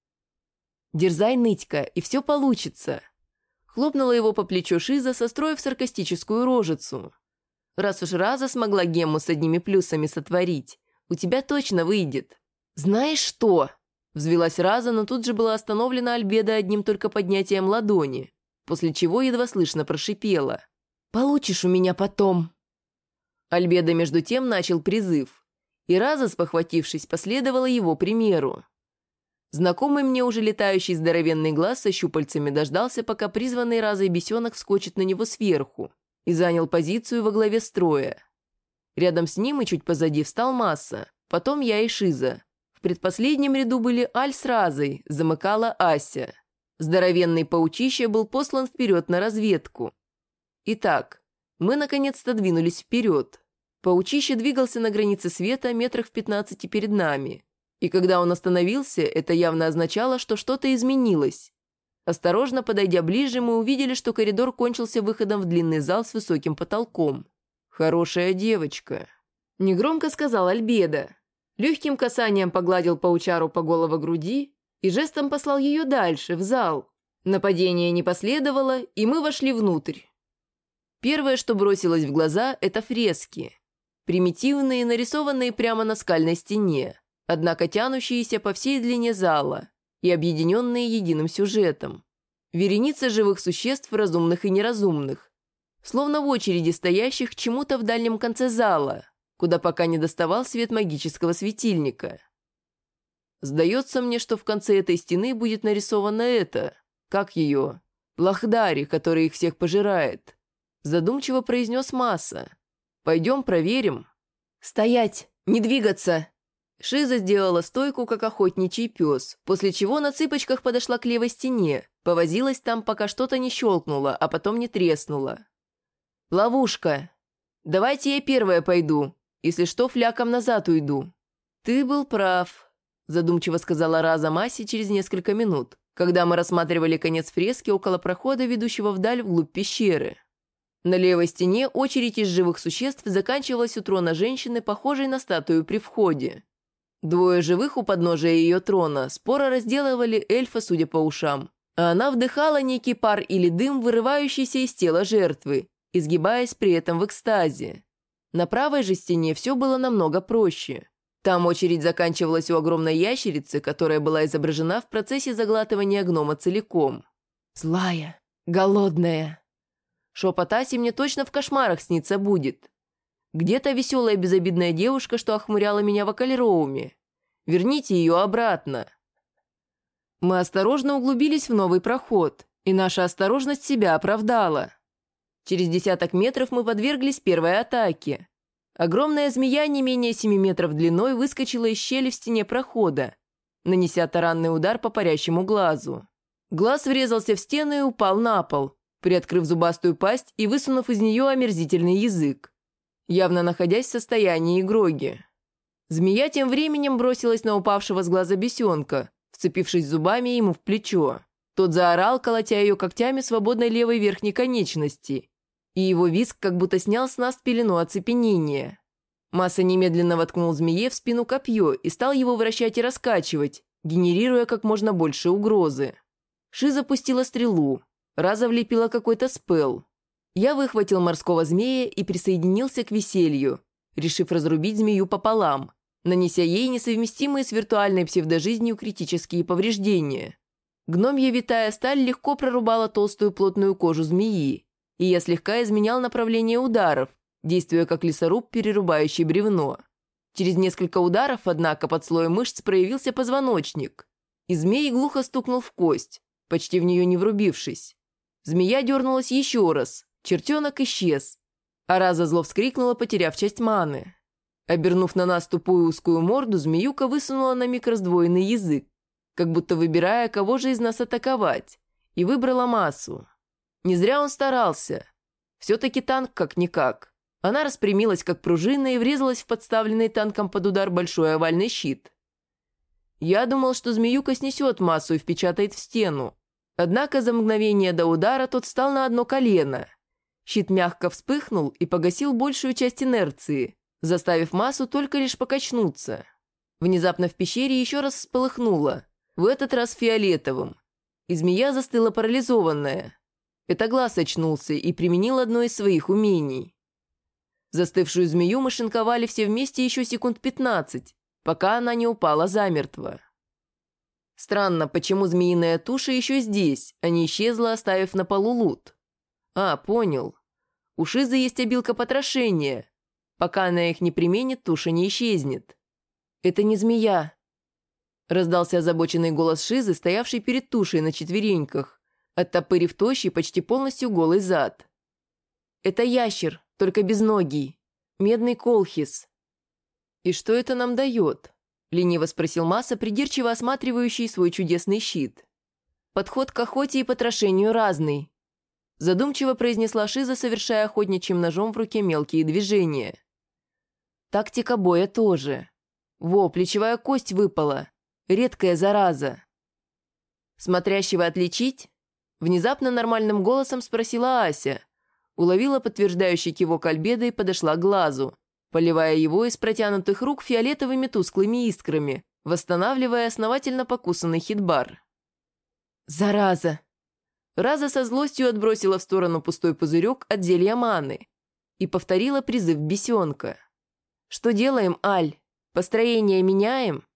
«Дерзай, нытька, и все получится!» Хлопнула его по плечу Шиза, состроив саркастическую рожицу. «Раз уж Раза смогла гемму с одними плюсами сотворить, у тебя точно выйдет!» «Знаешь что?» Взвилась Раза, но тут же была остановлена Альбедо одним только поднятием ладони, после чего едва слышно прошипела. «Получишь у меня потом!» Альбедо между тем начал призыв, и Раза, спохватившись, последовала его примеру. Знакомый мне уже летающий здоровенный глаз со щупальцами дождался, пока призванный Разой бесенок вскочит на него сверху, и занял позицию во главе строя. Рядом с ним и чуть позади встал Масса, потом я и Шиза. В предпоследнем ряду были Аль с Разой, замыкала Ася. Здоровенный паучище был послан вперед на разведку. Итак, мы наконец-то двинулись вперед. Паучище двигался на границе света метрах в 15 перед нами. И когда он остановился, это явно означало, что что-то изменилось. Осторожно подойдя ближе, мы увидели, что коридор кончился выходом в длинный зал с высоким потолком. «Хорошая девочка», — негромко сказал Альбедо. Легким касанием погладил паучару по голове груди и жестом послал ее дальше, в зал. Нападение не последовало, и мы вошли внутрь. Первое, что бросилось в глаза, это фрески. Примитивные, нарисованные прямо на скальной стене, однако тянущиеся по всей длине зала и объединенные единым сюжетом. Вереница живых существ, разумных и неразумных, словно в очереди стоящих к чему-то в дальнем конце зала, куда пока не доставал свет магического светильника. Сдается мне, что в конце этой стены будет нарисовано это, как ее, Лахдари, который их всех пожирает. Задумчиво произнес Масса. «Пойдем проверим». «Стоять! Не двигаться!» Шиза сделала стойку, как охотничий пес, после чего на цыпочках подошла к левой стене, повозилась там, пока что-то не щелкнуло, а потом не треснуло. «Ловушка! Давайте я первая пойду, если что, фляком назад уйду». «Ты был прав», – задумчиво сказала Раза Массе через несколько минут, когда мы рассматривали конец фрески около прохода, ведущего вдаль вглубь пещеры. На левой стене очередь из живых существ заканчивалась у трона женщины, похожей на статую при входе. Двое живых у подножия ее трона споро разделывали эльфа, судя по ушам, а она вдыхала некий пар или дым, вырывающийся из тела жертвы, изгибаясь при этом в экстазе. На правой же стене все было намного проще. Там очередь заканчивалась у огромной ящерицы, которая была изображена в процессе заглатывания гнома целиком. «Злая, голодная». Шепот Аси мне точно в кошмарах снится будет. Где-то веселая безобидная девушка, что охмуряла меня в Акальроуме. Верните ее обратно. Мы осторожно углубились в новый проход, и наша осторожность себя оправдала. Через 10 метров мы подверглись первой атаке. Огромная змея не менее 7 метров длиной выскочила из щели в стене прохода, нанеся таранный удар по парящему глазу. Глаз врезался в стену и упал на пол, приоткрыв зубастую пасть и высунув из нее омерзительный язык, явно находясь в состоянии гроги. Змея тем временем бросилась на упавшего с глаза бесенка, вцепившись зубами ему в плечо. Тот заорал, колотя ее когтями свободной левой верхней конечности, и его визг как будто снял с нас пелену оцепенения. Масса немедленно воткнул змее в спину копье и стал его вращать и раскачивать, генерируя как можно больше угрозы. Ши запустила стрелу. Раза влепила какой-то спелл. Я выхватил морского змея и присоединился к веселью, решив разрубить змею пополам, нанеся ей несовместимые с виртуальной псевдожизнью критические повреждения. Гномья витая сталь легко прорубала толстую плотную кожу змеи, и я слегка изменял направление ударов, действуя как лесоруб, перерубающий бревно. Через несколько ударов, однако, под слоем мышц проявился позвоночник, и змей глухо стукнул в кость, почти в нее не врубившись. Змея дернулась еще раз, чертенок исчез, а Раза зло вскрикнула, потеряв часть маны. Обернув на нас тупую узкую морду, змеюка высунула на миг раздвоенный язык, как будто выбирая, кого же из нас атаковать, и выбрала Массу. Не зря он старался. Все-таки танк как-никак. Она распрямилась, как пружина, и врезалась в подставленный танком под удар большой овальный щит. Я думал, что змеюка снесет Массу и впечатает в стену. Однако за мгновение до удара тот встал на одно колено. Щит мягко вспыхнул и погасил большую часть инерции, заставив массу только лишь покачнуться. Внезапно в пещере еще раз вспыхнуло, в этот раз фиолетовым, и змея застыла парализованная. Пятаглаз очнулся и применил одно из своих умений. Застывшую змею мы шинковали все вместе еще секунд 15, пока она не упала замертво. Странно, почему змеиная туша еще здесь, а не исчезла, оставив на полу лут. А, понял. У Шизы есть обилка потрошения. Пока она их не применит, туша не исчезнет. «Это не змея», — раздался озабоченный голос Шизы, стоявший перед тушей на четвереньках, оттопырив тощий, почти полностью голый зад. «Это ящер, только безногий. Медный колхис». «И что это нам дает?» — лениво спросил Масса, придирчиво осматривающий свой чудесный щит. «Подход к охоте и потрошению разный», — задумчиво произнесла Шиза, совершая охотничьим ножом в руке мелкие движения. «Тактика боя тоже. Во, плечевая кость выпала. Редкая зараза». «Смотрящего отличить?» — внезапно нормальным голосом спросила Ася. Уловила подтверждающий кивок Альбеда и подошла к глазу, поливая его из протянутых рук фиолетовыми тусклыми искрами, восстанавливая основательно покусанный хитбар. «Зараза!» Раза со злостью отбросила в сторону пустой пузырек от зелья маны и повторила призыв бесенка. «Что делаем, Аль? Построение меняем?»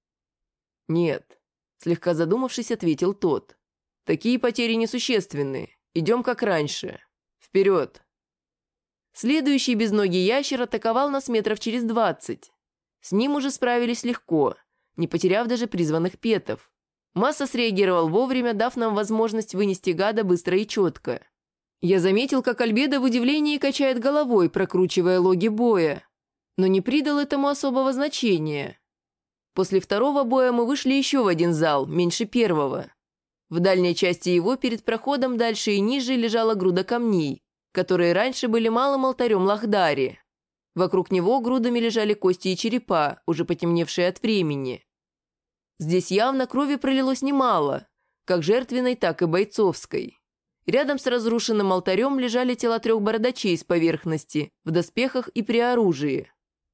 «Нет», — слегка задумавшись, ответил тот. «Такие потери несущественны. Идем как раньше. Вперед!» Следующий безногий ящер атаковал нас метров через 20. С ним уже справились легко, не потеряв даже призванных петов. Масса среагировал вовремя, дав нам возможность вынести гада быстро и четко. Я заметил, как Альбедо в удивлении качает головой, прокручивая логи боя, но не придал этому особого значения. После второго боя мы вышли еще в один зал, меньше первого. В дальней части его, перед проходом дальше и ниже, лежала груда камней, которые раньше были малым алтарем Лахдари. Вокруг него грудами лежали кости и черепа, уже потемневшие от времени. Здесь явно крови пролилось немало, как жертвенной, так и бойцовской. Рядом с разрушенным алтарем лежали тела 3 бородачей с поверхности, в доспехах и при оружии.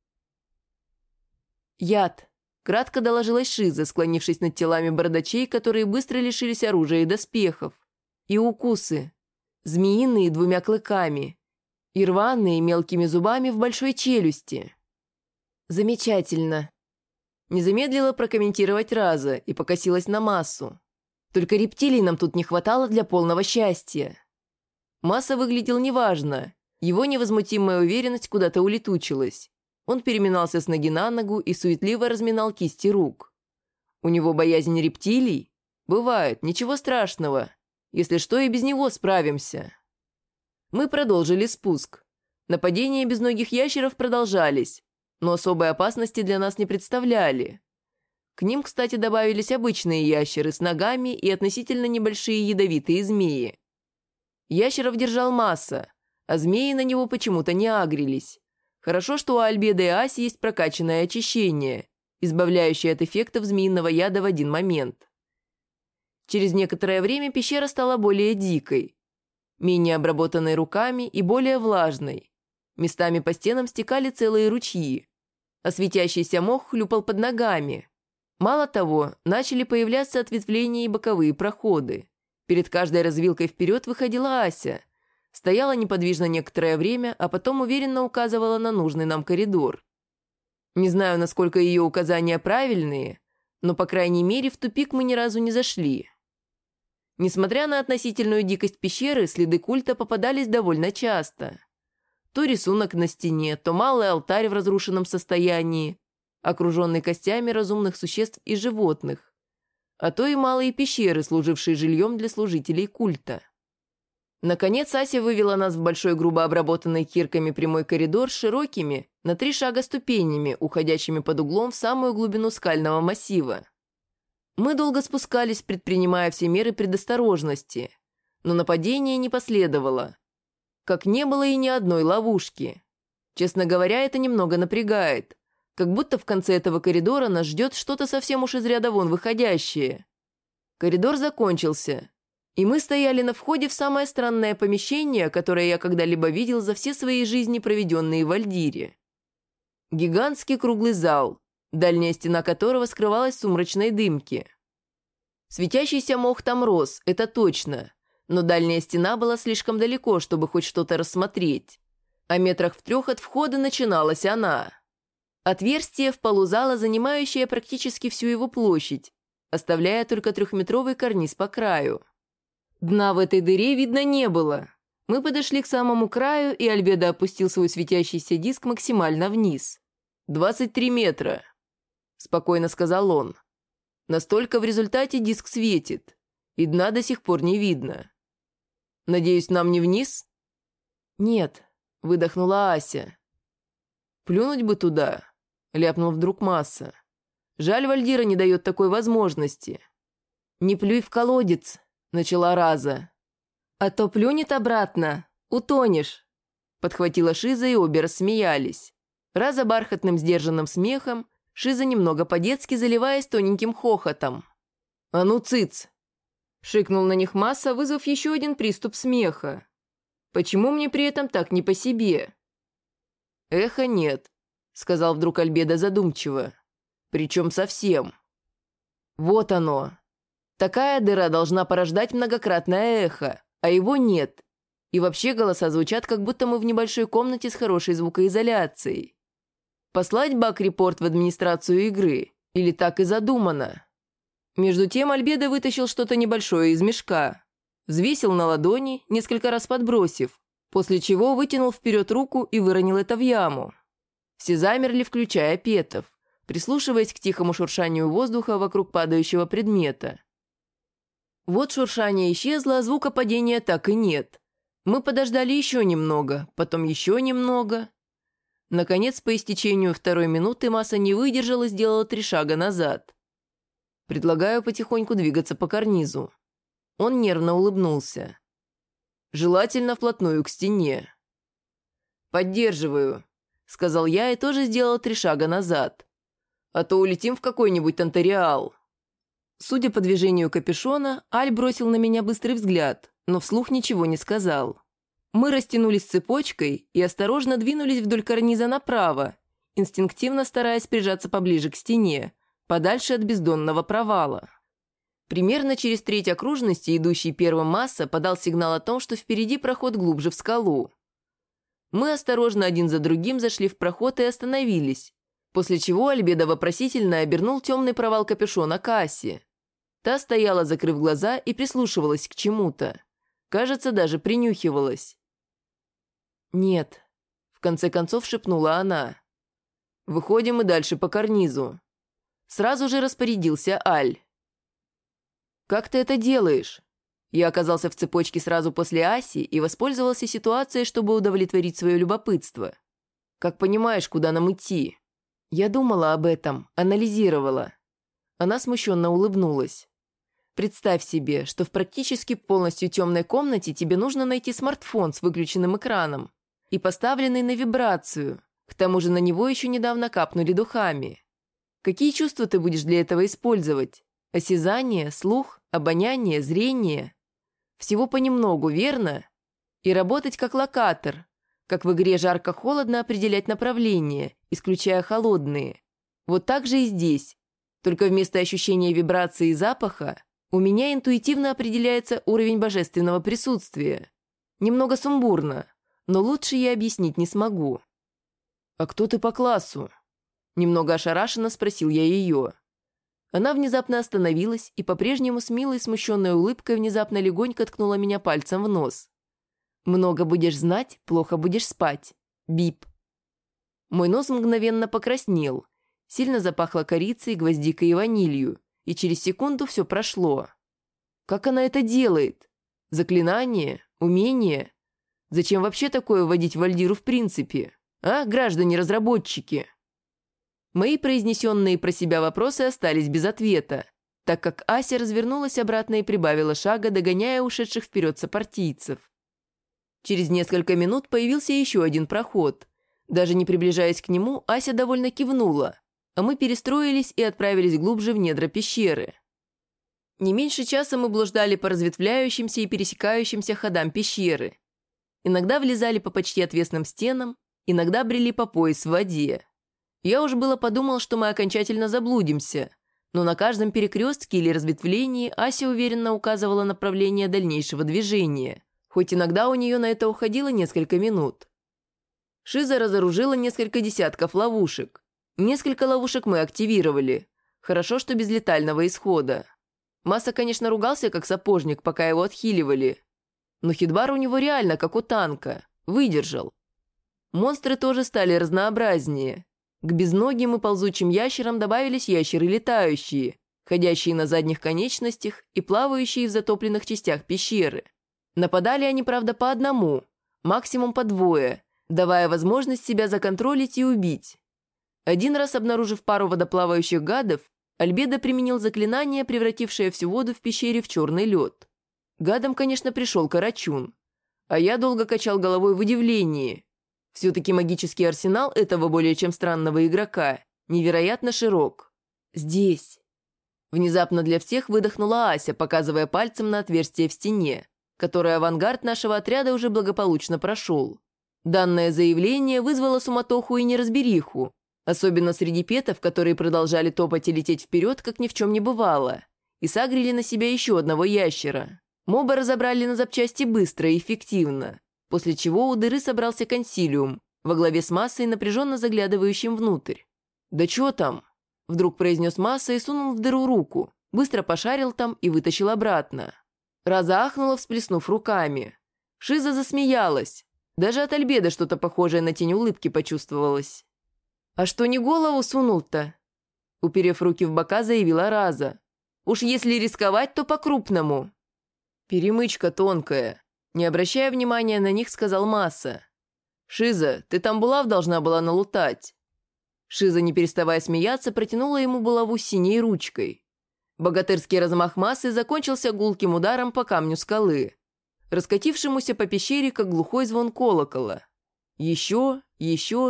«Яд», — кратко доложилась Шиза, склонившись над телами бородачей, которые быстро лишились оружия и доспехов. «И укусы. Змеиные 2 клыками. И рваные мелкими зубами в большой челюсти». «Замечательно». Не замедлила прокомментировать Раза и покосилась на Массу. «Только рептилий нам тут не хватало для полного счастья». Масса выглядел неважно. Его невозмутимая уверенность куда-то улетучилась. Он переминался с ноги на ногу и суетливо разминал кисти рук. «У него боязнь рептилий? Бывает, ничего страшного. Если что, и без него справимся». Мы продолжили спуск. Нападения безногих ящеров продолжались, но особой опасности для нас не представляли. К ним, кстати, добавились обычные ящеры с ногами и относительно небольшие ядовитые змеи. Ящеров держал Масса, а змеи на него почему-то не агрились. Хорошо, что у Альбеда и Аси есть прокачанное очищение, избавляющее от эффектов змеиного яда в один момент. Через некоторое время пещера стала более дикой, менее обработанной руками и более влажной. Местами по стенам стекали целые ручьи, а светящийся мох хлюпал под ногами. Мало того, начали появляться ответвления и боковые проходы. Перед каждой развилкой вперед выходила Ася, стояла неподвижно некоторое время, а потом уверенно указывала на нужный нам коридор. Не знаю, насколько ее указания правильные, но, по крайней мере, в тупик мы ни разу не зашли. Несмотря на относительную дикость пещеры, следы культа попадались довольно часто. То рисунок на стене, то малый алтарь в разрушенном состоянии, окруженный костями разумных существ и животных, а то и малые пещеры, служившие жильем для служителей культа. Наконец Ася вывела нас в большой грубо обработанный кирками прямой коридор с широкими, на 3 шага ступенями, уходящими под углом в самую глубину скального массива. Мы долго спускались, предпринимая все меры предосторожности, но нападения не последовало. Как не было и ни одной ловушки. Честно говоря, это немного напрягает, как будто в конце этого коридора нас ждет что-то совсем уж из ряда вон выходящее. Коридор закончился, И мы стояли на входе в самое странное помещение, которое я когда-либо видел за все свои жизни, проведенные в Альдире. Гигантский круглый зал, дальняя стена которого скрывалась в сумрачной дымке. Светящийся мох там рос, это точно, но дальняя стена была слишком далеко, чтобы хоть что-то рассмотреть. А метрах в 3 от входа начиналась она. Отверстие в полу зала, занимающее практически всю его площадь, оставляя только 3-метровый карниз по краю. Дна в этой дыре видно не было. Мы подошли к самому краю, и Альбедо опустил свой светящийся диск максимально вниз. 23 метра, спокойно сказал он. Настолько в результате диск светит, и дна до сих пор не видно. Надеюсь, нам не вниз? Нет, выдохнула Ася. Плюнуть бы туда, ляпнул вдруг Масса. Жаль, Вальдира не дает такой возможности. Не плюй в колодец, начала Раза. А то плюнет обратно, утонешь, подхватила Шиза, и обе рассмеялись. Раза бархатным сдержанным смехом, Шиза немного по-детски заливаясь тоненьким хохотом. «А ну, цыц!» — шикнул на них Масса, вызвав еще один приступ смеха. «Почему мне при этом так не по себе?» «Эхо нет», — сказал вдруг Альбедо задумчиво. «Причем совсем». «Вот оно. Такая дыра должна порождать многократное эхо, а его нет. И вообще голоса звучат, как будто мы в небольшой комнате с хорошей звукоизоляцией. Послать баг-репорт в администрацию игры? Или так и задумано?» Между тем Альбедо вытащил что-то небольшое из мешка, взвесил на ладони, несколько раз подбросив, после чего вытянул вперед руку и выронил это в яму. Все замерли, включая Петов, прислушиваясь к тихому шуршанию воздуха вокруг падающего предмета. Вот шуршание исчезло, а звука падения так и нет. Мы подождали еще немного, потом еще немного. Наконец, по истечению 2 минуты Масса не выдержала и сделала 3 шага назад. «Предлагаю потихоньку двигаться по карнизу». Он нервно улыбнулся. «Желательно вплотную к стене». «Поддерживаю», — сказал я и тоже сделал 3 шага назад. «А то улетим в какой-нибудь Танториал». Судя по движению капюшона, Аль бросил на меня быстрый взгляд, но вслух ничего не сказал. Мы растянулись цепочкой и осторожно двинулись вдоль карниза направо, инстинктивно стараясь прижаться поближе к стене, подальше от бездонного провала. Примерно через 1/3 окружности, идущий первым Масса, подал сигнал о том, что впереди проход глубже в скалу. Мы осторожно один за другим зашли в проход и остановились, после чего Альбедо вопросительно обернул темный провал капюшона к Асе. Та стояла, закрыв глаза, и прислушивалась к чему-то. Кажется, даже принюхивалась. «Нет», — в конце концов шепнула она. «Выходим и дальше по карнизу». Сразу же распорядился Аль. «Как ты это делаешь?» Я оказался в цепочке сразу после Аси и воспользовался ситуацией, чтобы удовлетворить свое любопытство. «Как понимаешь, куда нам идти?» Я думала об этом, анализировала. Она смущенно улыбнулась. «Представь себе, что в практически полностью темной комнате тебе нужно найти смартфон с выключенным экраном и поставленный на вибрацию. К тому же на него еще недавно капнули духами. Какие чувства ты будешь для этого использовать? Осязание, слух, обоняние, зрение? Всего понемногу, верно? И работать как локатор, как в игре «Жарко-холодно» определять направление, исключая холодные. Вот так же и здесь. Только вместо ощущения вибрации и запаха у меня интуитивно определяется уровень божественного присутствия. Немного сумбурно, но лучше я объяснить не смогу. «А кто ты по классу?» Немного ошарашенно спросил я ее. Она внезапно остановилась и по-прежнему с милой смущенной улыбкой внезапно легонько ткнула меня пальцем в нос. «Много будешь знать, плохо будешь спать. Бип». Мой нос мгновенно покраснел. Сильно запахло корицей, гвоздикой и ванилью, и через секунду все прошло. Как она это делает? Заклинание? Умение? Зачем вообще такое вводить в Альдиру в принципе? А, граждане-разработчики? Мои произнесенные про себя вопросы остались без ответа, так как Ася развернулась обратно и прибавила шага, догоняя ушедших вперед сопартийцев. Через несколько минут появился еще один проход. Даже не приближаясь к нему, Ася довольно кивнула, а мы перестроились и отправились глубже в недра пещеры. Не меньше часа мы блуждали по разветвляющимся и пересекающимся ходам пещеры. Иногда влезали по почти отвесным стенам, иногда брели по пояс в воде. Я уж было подумал, что мы окончательно заблудимся, но на каждом перекрестке или разветвлении Ася уверенно указывала направление дальнейшего движения, хоть иногда у нее на это уходило несколько минут. Шиза разоружила несколько десятков ловушек. Несколько ловушек мы активировали. Хорошо, что без летального исхода. Масса, конечно, ругался как сапожник, пока его отхиливали. Но хитбар у него реально как у танка. Выдержал. Монстры тоже стали разнообразнее. К безногим и ползучим ящерам добавились ящеры летающие, ходящие на задних конечностях и плавающие в затопленных частях пещеры. Нападали они, правда, по одному, максимум по двое, давая возможность себя законтролить и убить. Один раз, обнаружив пару водоплавающих гадов, Альбедо применил заклинание, превратившее всю воду в пещере в черный лед. Гадом, конечно, пришел Карачун. А я долго качал головой в удивлении. Все-таки магический арсенал этого более чем странного игрока невероятно широк. «Здесь». Внезапно для всех выдохнула Ася, показывая пальцем на отверстие в стене, которое авангард нашего отряда уже благополучно прошел. Данное заявление вызвало суматоху и неразбериху, особенно среди петов, которые продолжали топать и лететь вперед, как ни в чем не бывало, и сагрили на себя еще одного ящера. Моба разобрали на запчасти быстро и эффективно, после чего у дыры собрался консилиум, во главе с Массой, напряженно заглядывающим внутрь. «Да чё там?» – вдруг произнес Масса и сунул в дыру руку, быстро пошарил там и вытащил обратно. Раза ахнула, всплеснув руками. Шиза засмеялась. Даже от Альбедо что-то похожее на тень улыбки почувствовалось. «А что не голову сунул-то?» Уперев руки в бока, заявила Раза. «Уж если рисковать, то по-крупному». «Перемычка тонкая», — не обращая внимания на них, сказал Масса. «Шиза, ты там булав должна была налутать». Шиза, не переставая смеяться, протянула ему булаву с синей ручкой. Богатырский размах Массы закончился гулким ударом по камню скалы, раскатившемуся по пещере, как глухой звон колокола. Еще и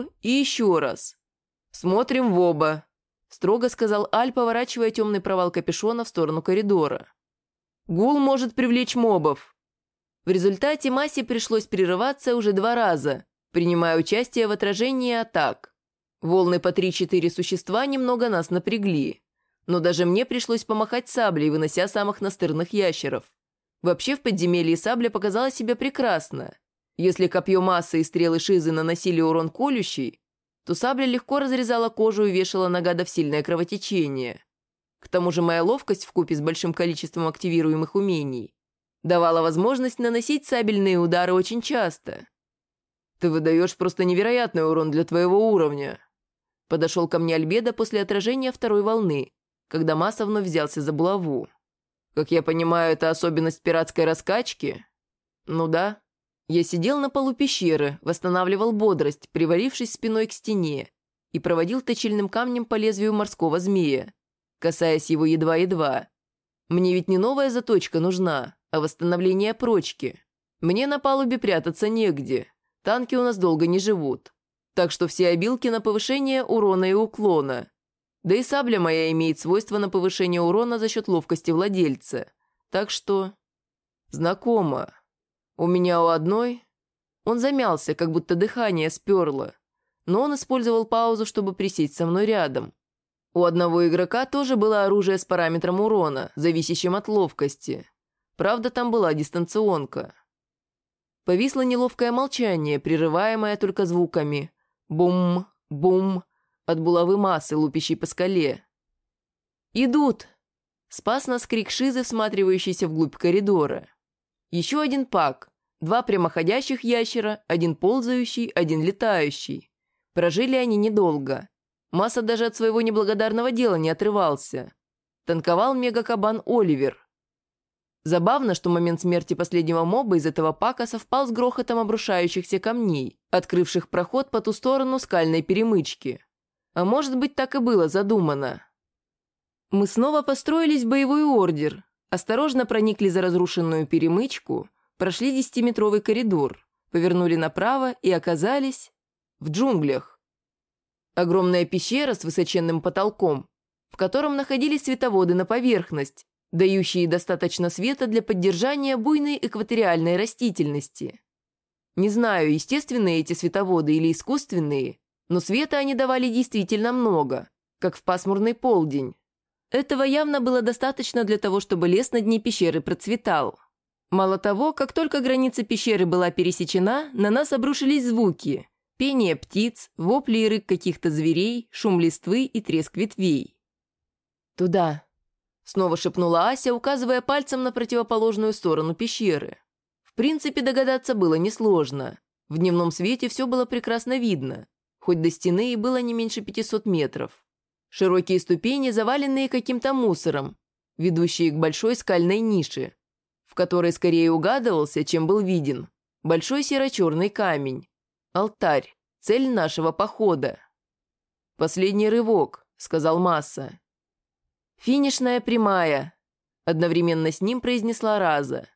еще раз. «Смотрим в оба», — строго сказал Аль, поворачивая темный провал капюшона в сторону коридора. «Гул может привлечь мобов». В результате Массе пришлось прерываться уже 2 раза, принимая участие в отражении атак. Волны по 3-4 существа немного нас напрягли, но даже мне пришлось помахать саблей, вынося самых настырных ящеров. Вообще в подземелье сабля показала себя прекрасно. Если копье Массы и стрелы Шизы наносили урон колющий, то сабля легко разрезала кожу и вешала на гадов сильное кровотечение. К тому же моя ловкость вкупе с большим количеством активируемых умений давала возможность наносить сабельные удары очень часто. «Ты выдаешь просто невероятный урон для твоего уровня», — подошел ко мне Альбедо после отражения второй волны, когда Масса вновь взялся за булаву. «Как я понимаю, это особенность пиратской раскачки?» «Ну да». Я сидел на полу пещеры, восстанавливал бодрость, привалившись спиной к стене, и проводил точильным камнем по лезвию морского змея, касаясь его едва-едва. Мне ведь не новая заточка нужна, а восстановление прочки. Мне на палубе прятаться негде, танки у нас долго не живут. Так что все обилки на повышение урона и уклона. Да и сабля моя имеет свойство на повышение урона за счет ловкости владельца. Так что... Знакомо. У меня у одной... Он замялся, как будто дыхание сперло. Но он использовал паузу, чтобы присесть со мной рядом. У одного игрока тоже было оружие с параметром урона, зависящим от ловкости. Правда, там была дистанционка. Повисло неловкое молчание, прерываемое только звуками «бум, бум» от булавы Массы, лупящей по скале. «Идут!» — спас нас крик Шизы, всматривающийся вглубь коридора. Еще один пак. 2 прямоходящих ящера, 1 ползающий, 1 летающий. Прожили они недолго. Масса даже от своего неблагодарного дела не отрывался. Танковал мегакабан Оливер. Забавно, что момент смерти последнего моба из этого пака совпал с грохотом обрушающихся камней, открывших проход по ту сторону скальной перемычки. А может быть, так и было задумано. Мы снова построились в боевой ордер, осторожно проникли за разрушенную перемычку, прошли 10-метровый коридор, повернули направо и оказались в джунглях. Огромная пещера с высоченным потолком, в котором находились световоды на поверхность, дающие достаточно света для поддержания буйной экваториальной растительности. Не знаю, естественные эти световоды или искусственные, но света они давали действительно много, как в пасмурный полдень. Этого явно было достаточно для того, чтобы лес на дне пещеры процветал. Мало того, как только граница пещеры была пересечена, на нас обрушились звуки: пение птиц, вопли и рык каких-то зверей, шум листвы и треск ветвей. «Туда», — снова шепнула Ася, указывая пальцем на противоположную сторону пещеры. В принципе, догадаться было несложно. В дневном свете все было прекрасно видно, хоть до стены и было не меньше 500 метров. Широкие ступени, заваленные каким-то мусором, ведущие к большой скальной нише, в которой скорее угадывался, чем был виден, большой серо-черный камень. Алтарь, цель нашего похода. «Последний рывок», — сказал Масса. «Финишная прямая», — одновременно с ним произнесла Раза.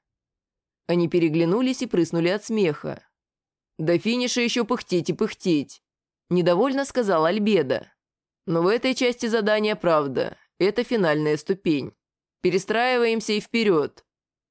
Они переглянулись и прыснули от смеха. «До финиша еще пыхтеть и пыхтеть», — недовольно сказал Альбедо. «Но в этой части задания правда. Это финальная ступень. Перестраиваемся и вперед».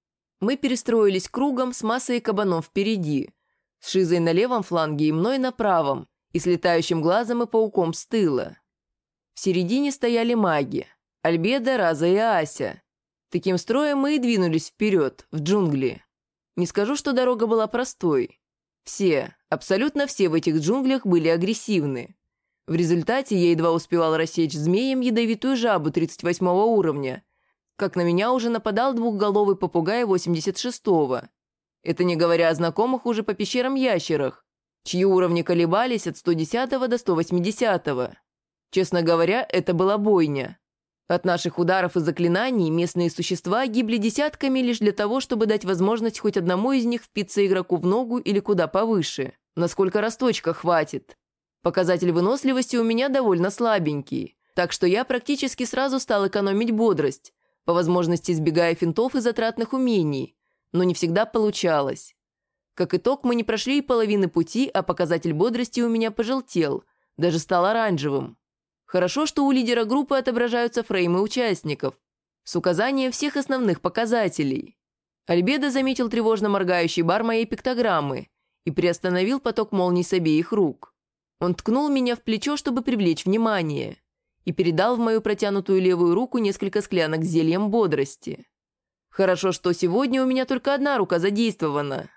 Мы перестроились кругом с Массой и Кабаном впереди, с Шизой на левом фланге и мной на правом, и с летающим глазом и пауком с тыла. В середине стояли маги – Альбедо, Раза и Ася. Таким строем мы и двинулись вперед, в джунгли. Не скажу, что дорога была простой. Все, абсолютно все в этих джунглях были агрессивны. В результате я едва успевал рассечь змеем ядовитую жабу 38 уровня, как на меня уже нападал двухголовый попугай 86-го. Это не говоря о знакомых уже по пещерам ящерах, чьи уровни колебались от 110-го до 180-го. Честно говоря, это была бойня. От наших ударов и заклинаний местные существа гибли десятками лишь для того, чтобы дать возможность хоть одному из них впиться игроку в ногу или куда повыше, насколько росточка хватит. Показатель выносливости у меня довольно слабенький, так что я практически сразу стал экономить бодрость, по возможности избегая финтов и затратных умений, но не всегда получалось. Как итог, мы не прошли и половины пути, а показатель бодрости у меня пожелтел, даже стал оранжевым. Хорошо, что у лидера группы отображаются фреймы участников с указанием всех основных показателей. Альбедо заметил тревожно моргающий бар моей пиктограммы и приостановил поток молний с обеих рук. Он ткнул меня в плечо, чтобы привлечь внимание, и передал в мою протянутую левую руку несколько склянок с зельем бодрости. Хорошо, что сегодня у меня только одна рука задействована.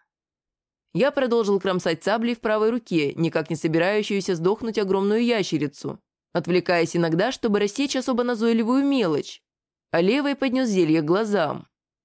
Я продолжил кромсать саблей в правой руке, никак не собирающуюся сдохнуть огромную ящерицу, отвлекаясь иногда, чтобы рассечь особо назойливую мелочь, а левой поднес зелье к глазам.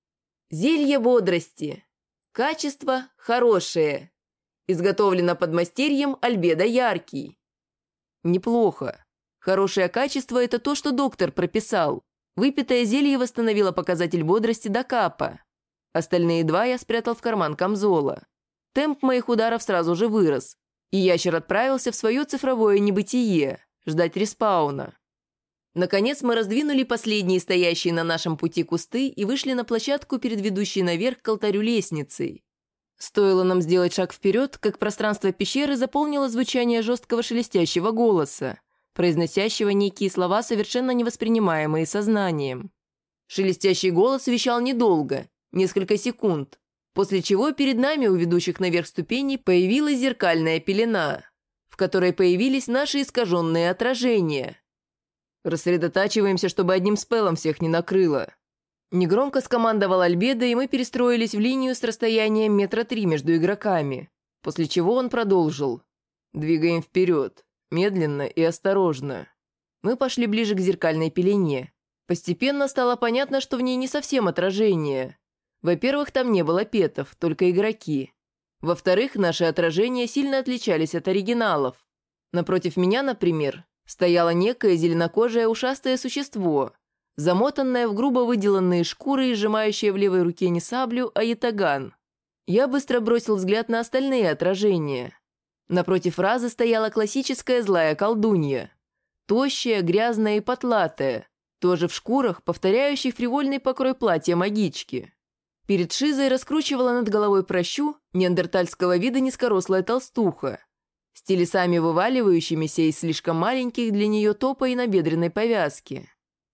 Зелье бодрости. Качество хорошее. Изготовлено подмастерьем Альбедо Яркий. Неплохо. Хорошее качество – это то, что доктор прописал. Выпитое зелье восстановило показатель бодрости до капа. Остальные два я спрятал в карман камзола. Темп моих ударов сразу же вырос, и ящер отправился в свое цифровое небытие – ждать респауна. Наконец мы раздвинули последние стоящие на нашем пути кусты и вышли на площадку перед ведущей наверх к алтарю лестницей. Стоило нам сделать шаг вперед, как пространство пещеры заполнило звучание жесткого шелестящего голоса, произносящего некие слова, совершенно невоспринимаемые сознанием. Шелестящий голос вещал недолго, несколько секунд, после чего перед нами у ведущих наверх ступеней появилась зеркальная пелена, в которой появились наши искаженные отражения. «Рассредотачиваемся, чтобы одним спеллом всех не накрыло». Негромко скомандовал Альбедо, и мы перестроились в линию с расстоянием 3 метра между игроками, после чего он продолжил. «Двигаем вперед. Медленно и осторожно». Мы пошли ближе к зеркальной пелене. Постепенно стало понятно, что в ней не совсем отражение. Во-первых, там не было петов, только игроки. Во-вторых, наши отражения сильно отличались от оригиналов. Напротив меня, например, стояло некое зеленокожее ушастое существо, замотанное в грубо выделанные шкуры и сжимающее в левой руке не саблю, а ятаган. Я быстро бросил взгляд на остальные отражения. Напротив Разы стояла классическая злая колдунья. Тощая, грязная и потлатая, тоже в шкурах, повторяющих фривольный покрой платья магички. Перед Шизой раскручивала над головой пращу неандертальского вида низкорослая толстуха, с телесами вываливающимися из слишком маленьких для нее топа и набедренной повязки.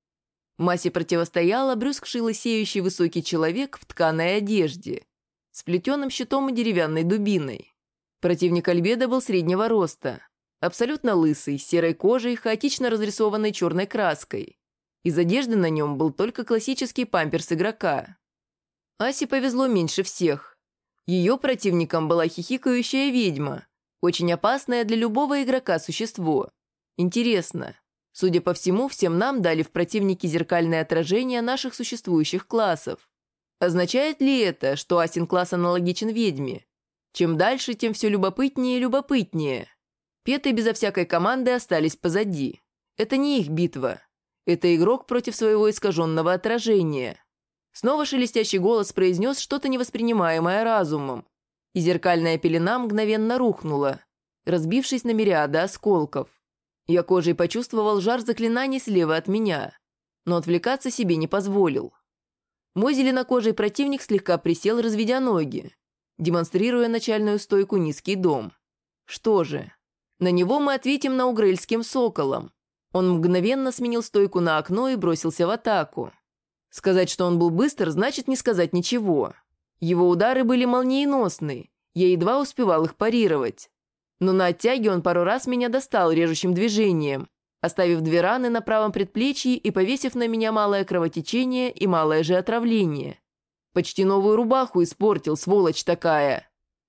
Массе противостоял обрюзгший лысеющий высокий человек в тканой одежде, с плетеным щитом и деревянной дубиной. Противник Альбедо был среднего роста, абсолютно лысый, с серой кожей, хаотично разрисованной черной краской. Из одежды на нем был только классический памперс игрока. Асе повезло меньше всех. Ее противником была хихикающая ведьма, очень опасное для любого игрока существо. Интересно, судя по всему, всем нам дали в противники зеркальное отражение наших существующих классов. Означает ли это, что Асин класс аналогичен ведьме? Чем дальше, тем все любопытнее и любопытнее. Петы безо всякой команды остались позади. Это не их битва. Это игрок против своего искаженного отражения. Снова шелестящий голос произнес что-то невоспринимаемое разумом, и зеркальная пелена мгновенно рухнула, разбившись на мириады осколков. Я кожей почувствовал жар заклинаний слева от меня, но отвлекаться себе не позволил. Мой зеленокожий противник слегка присел, разведя ноги, демонстрируя начальную стойку «Низкий дом». Что же, на него мы ответим наугрельским соколом. Он мгновенно сменил стойку на окно и бросился в атаку. Сказать, что он был быстр, значит не сказать ничего. Его удары были молниеносны, я едва успевал их парировать. Но на оттяге он пару раз меня достал режущим движением, оставив 2 раны на правом предплечье и повесив на меня малое кровотечение и малое же отравление. Почти новую рубаху испортил, сволочь такая.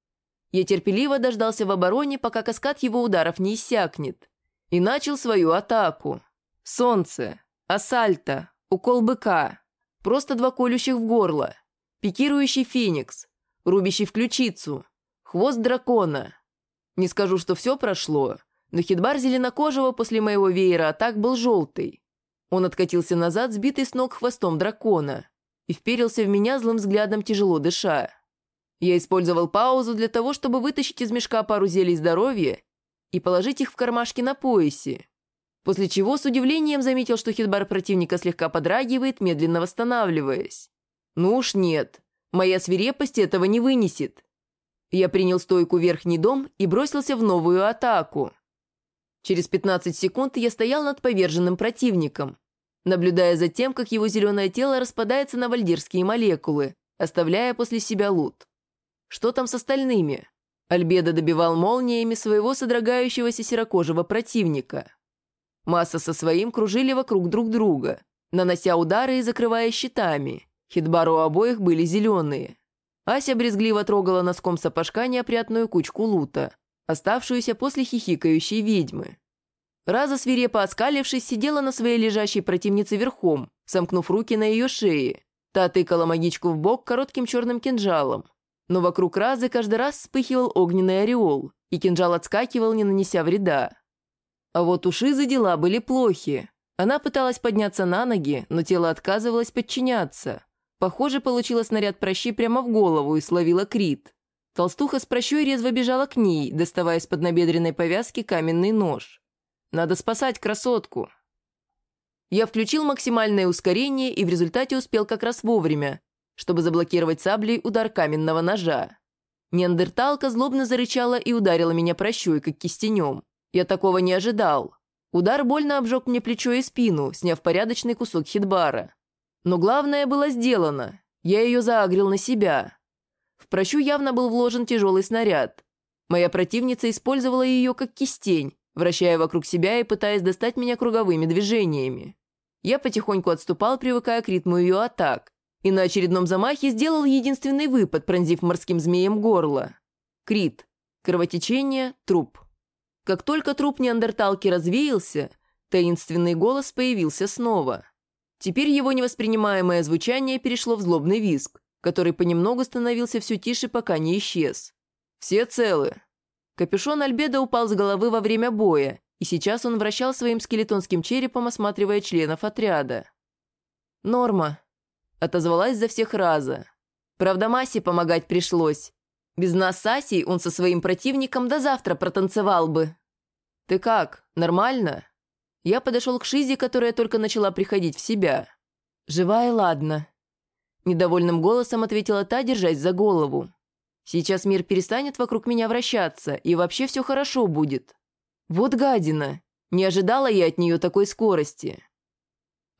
Я терпеливо дождался в обороне, пока каскад его ударов не иссякнет, и начал свою атаку. Солнце, ассальто, укол быка, просто 2 колющих в горло, пикирующий феникс, рубящий в ключицу, хвост дракона. Не скажу, что все прошло, но хитбар зеленокожего после моего веера атак был желтый. Он откатился назад, сбитый с ног хвостом дракона, и вперился в меня злым взглядом, тяжело дыша. Я использовал паузу для того, чтобы вытащить из мешка пару зелий здоровья и положить их в кармашки на поясе, после чего с удивлением заметил, что хитбар противника слегка подрагивает, медленно восстанавливаясь. Ну уж нет, моя свирепость этого не вынесет. Я принял стойку верхний дом и бросился в новую атаку. Через 15 секунд я стоял над поверженным противником, наблюдая за тем, как его зеленое тело распадается на вальдирские молекулы, оставляя после себя лут. Что там с остальными? Альбедо добивал молниями своего содрогающегося серокожего противника. Масса со своим кружили вокруг друг друга, нанося удары и закрывая щитами. Хитбары у обоих были зеленые. Ася брезгливо трогала носком сапожка неопрятную кучку лута, оставшуюся после хихикающей ведьмы. Раза, свирепо оскалившись, сидела на своей лежащей противнице верхом, сомкнув руки на ее шее. Та тыкала магичку в бок коротким черным кинжалом. Но вокруг Разы каждый раз вспыхивал огненный ореол, и кинжал отскакивал, не нанеся вреда. А вот у Шизы дела были плохи. Она пыталась подняться на ноги, но тело отказывалось подчиняться. Похоже, получила снаряд прощи прямо в голову и словила крит. Толстуха с прощой резво бежала к ней, доставая из-под набедренной повязки каменный нож. «Надо спасать красотку!» Я включил максимальное ускорение и в результате успел как раз вовремя, чтобы заблокировать саблей удар каменного ножа. Неандерталка злобно зарычала и ударила меня прощой, как кистенем. Я такого не ожидал. Удар больно обжег мне плечо и спину, сняв порядочный кусок хитбара. Но главное было сделано. Я ее заагрил на себя. В прощу явно был вложен тяжелый снаряд. Моя противница использовала ее как кистень, вращая вокруг себя и пытаясь достать меня круговыми движениями. Я потихоньку отступал, привыкая к ритму ее атак, и на очередном замахе сделал единственный выпад, пронзив морским змеем горло. Крит. Кровотечение. Труп. Как только труп неандерталки развеялся, таинственный голос появился снова. Теперь его невоспринимаемое звучание перешло в злобный визг, который понемногу становился все тише, пока не исчез. «Все целы». Капюшон Альбедо упал с головы во время боя, и сейчас он вращал своим скелетонским черепом, осматривая членов отряда. «Норма», — отозвалась за всех Раза. «Правда, Массе помогать пришлось. Без нас с Асей он со своим противником до завтра протанцевал бы». «Ты как, нормально?» Я подошел к Шизе, которая только начала приходить в себя. «Жива и ладно», — недовольным голосом ответила та, держась за голову. «Сейчас мир перестанет вокруг меня вращаться, и вообще все хорошо будет». Вот гадина. Не ожидала я от нее такой скорости.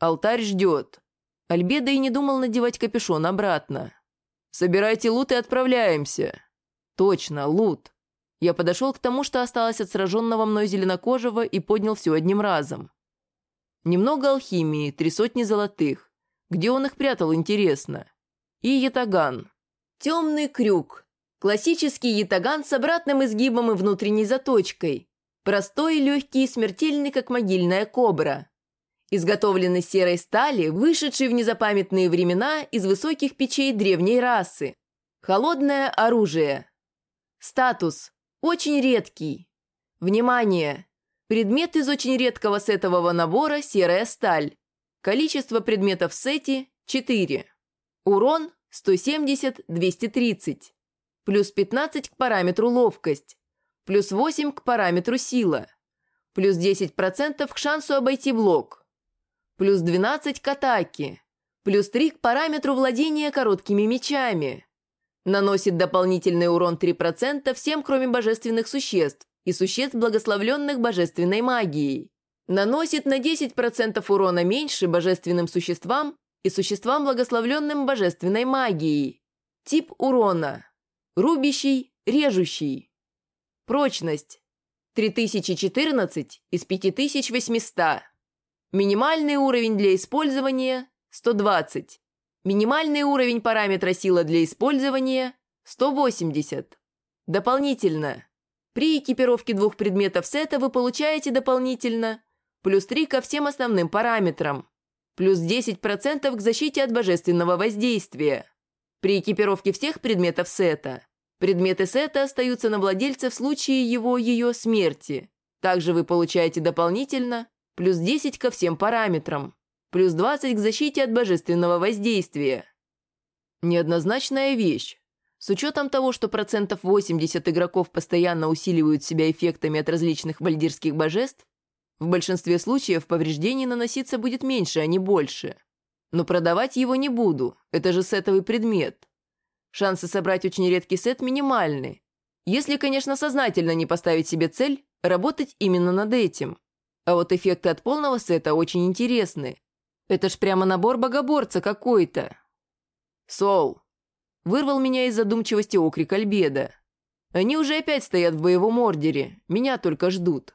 Алтарь ждет. Альбедо и не думал надевать капюшон обратно. «Собирайте лут и отправляемся». «Точно, лут». Я подошел к тому, что осталось от сраженного мной зеленокожего, и поднял все одним разом. Немного алхимии, 300 золотых. Где он их прятал, интересно. И ятаган. Темный крюк. Классический ятаган с обратным изгибом и внутренней заточкой. Простой, легкий и смертельный, как могильная кобра. Изготовлен из серой стали, вышедшей в незапамятные времена из высоких печей древней расы. Холодное оружие. Статус. Очень редкий. Внимание! Предмет из очень редкого сетового набора «Серая сталь». Количество предметов в сете – 4. Урон – 170-230. Плюс 15 к параметру ловкость. Плюс 8 к параметру сила. Плюс 10% к шансу обойти блок. Плюс 12 к атаке. Плюс 3 к параметру владения короткими мечами. Наносит дополнительный урон 3% всем, кроме божественных существ и существ, благословленных божественной магией. Наносит на 10% урона меньше божественным существам и существам, благословленным божественной магией. Тип урона. Рубящий, режущий. Прочность. 3014 из 5800. Минимальный уровень для использования – 120. Минимальный уровень параметра сила для использования – 180. Дополнительно. При экипировке 2 предметов сета вы получаете дополнительно плюс 3 ко всем основным параметрам, плюс 10% к защите от божественного воздействия. При экипировке всех предметов сета предметы сета остаются на владельце в случае его/ее смерти. Также вы получаете дополнительно плюс 10 ко всем параметрам, плюс 20 к защите от божественного воздействия. Неоднозначная вещь. С учетом того, что 80% игроков постоянно усиливают себя эффектами от различных вальдирских божеств, в большинстве случаев повреждений наноситься будет меньше, а не больше. Но продавать его не буду, это же сетовый предмет. Шансы собрать очень редкий сет минимальны. Если, конечно, сознательно не поставить себе цель работать именно над этим. А вот эффекты от полного сета очень интересны. Это ж прямо набор богоборца какой-то. «Сол!» — вырвал меня из задумчивости окрик Альбедо. «Они уже опять стоят в боевом ордере, меня только ждут».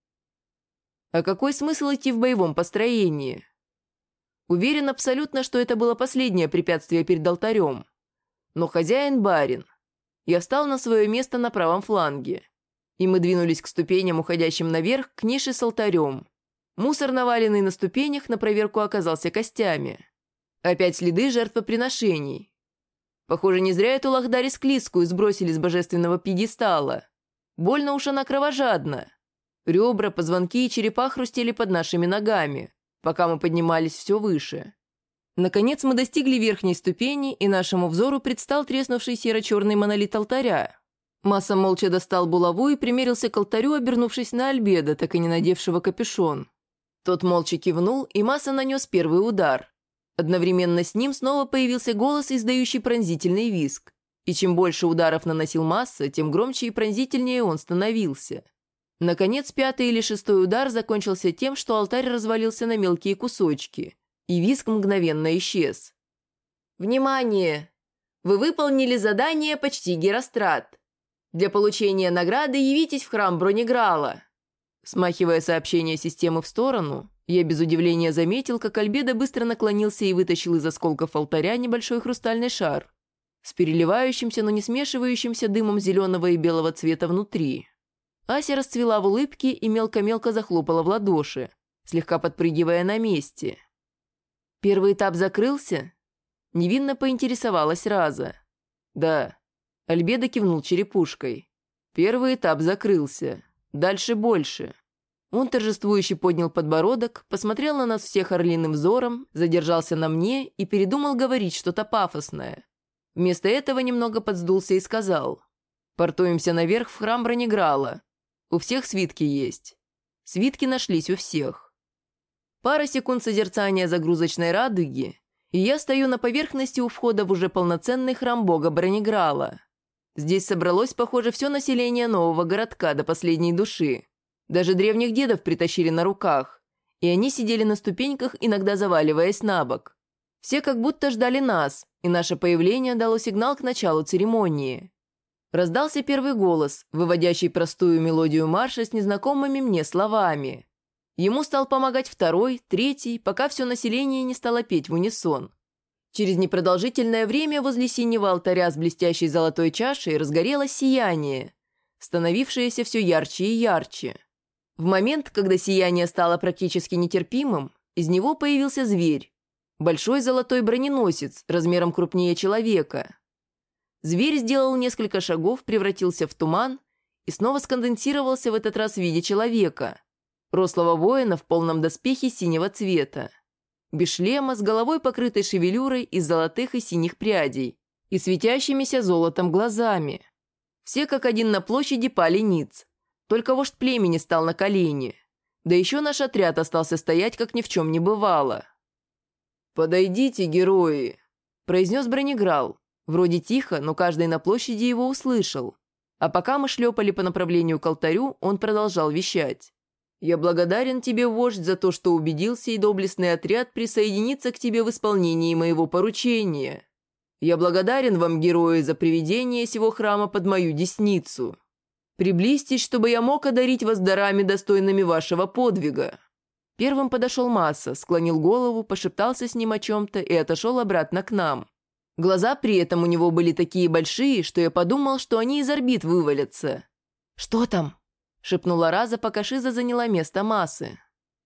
А какой смысл идти в боевом построении? Уверен абсолютно, что это было последнее препятствие перед алтарем. Но хозяин барин. Я встал на свое место на правом фланге. И мы двинулись к ступеням, уходящим наверх, к нише с алтарем. Мусор, наваленный на ступенях, на проверку оказался костями. Опять следы жертвоприношений. Похоже, не зря эту лахдарис Клисскую сбросили с божественного пьедестала. Больно уж она кровожадна. Ребра, позвонки и черепа хрустели под нашими ногами, пока мы поднимались все выше. Наконец мы достигли верхней ступени, и нашему взору предстал треснувший серо-черный монолит алтаря. Масса молча достал булаву и примерился к алтарю, обернувшись на Альбедо, так и не надевшего капюшон. Тот молча кивнул, и Масса нанес первый удар. Одновременно с ним снова появился голос, издающий пронзительный визг. И чем больше ударов наносил Масса, тем громче и пронзительнее он становился. Наконец, 5-й или 6-й удар закончился тем, что алтарь развалился на мелкие кусочки, и визг мгновенно исчез. «Внимание! Вы выполнили задание «Почти Герострат». Для получения награды явитесь в храм Бронеграла». Смахивая сообщение системы в сторону, я без удивления заметил, как Альбедо быстро наклонился и вытащил из осколков алтаря небольшой хрустальный шар с переливающимся, но не смешивающимся дымом зеленого и белого цвета внутри. Ася расцвела в улыбке и мелко-мелко захлопала в ладоши, слегка подпрыгивая на месте. «Первый этап закрылся?» Невинно поинтересовалась Раза. «Да». Альбедо кивнул черепушкой. «Первый этап закрылся. Дальше больше». Он торжествующе поднял подбородок, посмотрел на нас всех орлиным взором, задержался на мне и передумал говорить что-то пафосное. Вместо этого немного подсдулся и сказал: «Портуемся наверх в храм Бронеграла. У всех свитки есть». Свитки нашлись у всех. Пара секунд созерцания загрузочной радуги, и я стою на поверхности у входа в уже полноценный храм бога Бронеграла. Здесь собралось, похоже, все население нового городка до последней души. Даже древних дедов притащили на руках, и они сидели на ступеньках, иногда заваливаясь на бок. Все как будто ждали нас, и наше появление дало сигнал к началу церемонии. Раздался первый голос, выводящий простую мелодию марша с незнакомыми мне словами. Ему стал помогать второй, третий, пока все население не стало петь в унисон. Через непродолжительное время возле синего алтаря с блестящей золотой чашей разгорелось сияние, становившееся все ярче и ярче. В момент, когда сияние стало практически нетерпимым, из него появился зверь. Большой золотой броненосец, размером крупнее человека. Зверь сделал несколько шагов, превратился в туман и снова сконденсировался в этот раз в виде человека, рослого воина в полном доспехе синего цвета, без шлема, с головой покрытой шевелюрой из золотых и синих прядей и светящимися золотом глазами. Все как один на площади пали ниц, только вождь племени стал на колени, да еще наш отряд остался стоять, как ни в чем не бывало. «Подойдите, герои!» – произнес Бронеграл. Вроде тихо, но каждый на площади его услышал. А пока мы шлепали по направлению к алтарю, он продолжал вещать. «Я благодарен тебе, вождь, за то, что убедил сей доблестный отряд присоединиться к тебе в исполнении моего поручения. Я благодарен вам, герои, за приведение сего храма под мою десницу. Приблизьтесь, чтобы я мог одарить вас дарами, достойными вашего подвига». Первым подошел Масса, склонил голову, пошептался с ним о чем-то и отошел обратно к нам. Глаза при этом у него были такие большие, что я подумал, что они из орбит вывалятся. «Что там?» – шепнула Раза, пока Шиза заняла место Массы.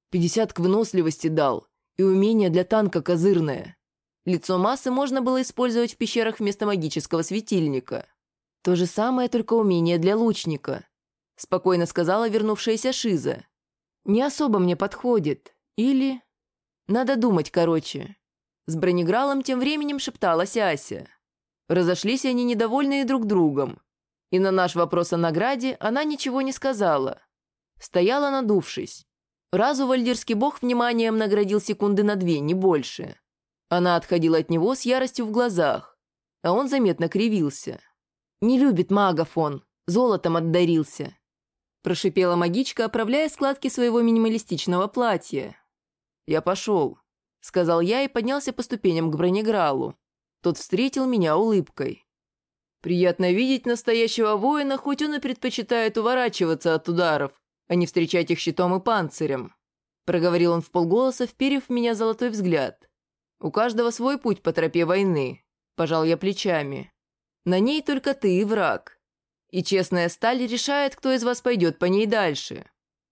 50 к выносливости дал, и умение для танка козырное. Лицо Массы можно было использовать в пещерах вместо магического светильника. То же самое, только умение для лучника, спокойно сказала вернувшаяся Шиза. Не особо мне подходит. Или... Надо думать, короче. С Бронегралом тем временем шепталась Ася. Разошлись они недовольные друг другом. И на наш вопрос о награде она ничего не сказала. Стояла, надувшись. Разу вальдирский бог вниманием наградил секунды на 2, не больше. Она отходила от него с яростью в глазах, а он заметно кривился. «Не любит магов он, золотом отдарился», – прошипела магичка, оправляя складки своего минималистичного платья. «Я пошел», – сказал я и поднялся по ступеням к Бронегралу. Тот встретил меня улыбкой. «Приятно видеть настоящего воина, хоть он и предпочитает уворачиваться от ударов, а не встречать их щитом и панцирем», – проговорил он вполголоса, вперев в меня золотой взгляд. «У каждого свой путь по тропе войны», – пожал я плечами. «На ней только ты и враг. И честная сталь решает, кто из вас пойдет по ней дальше».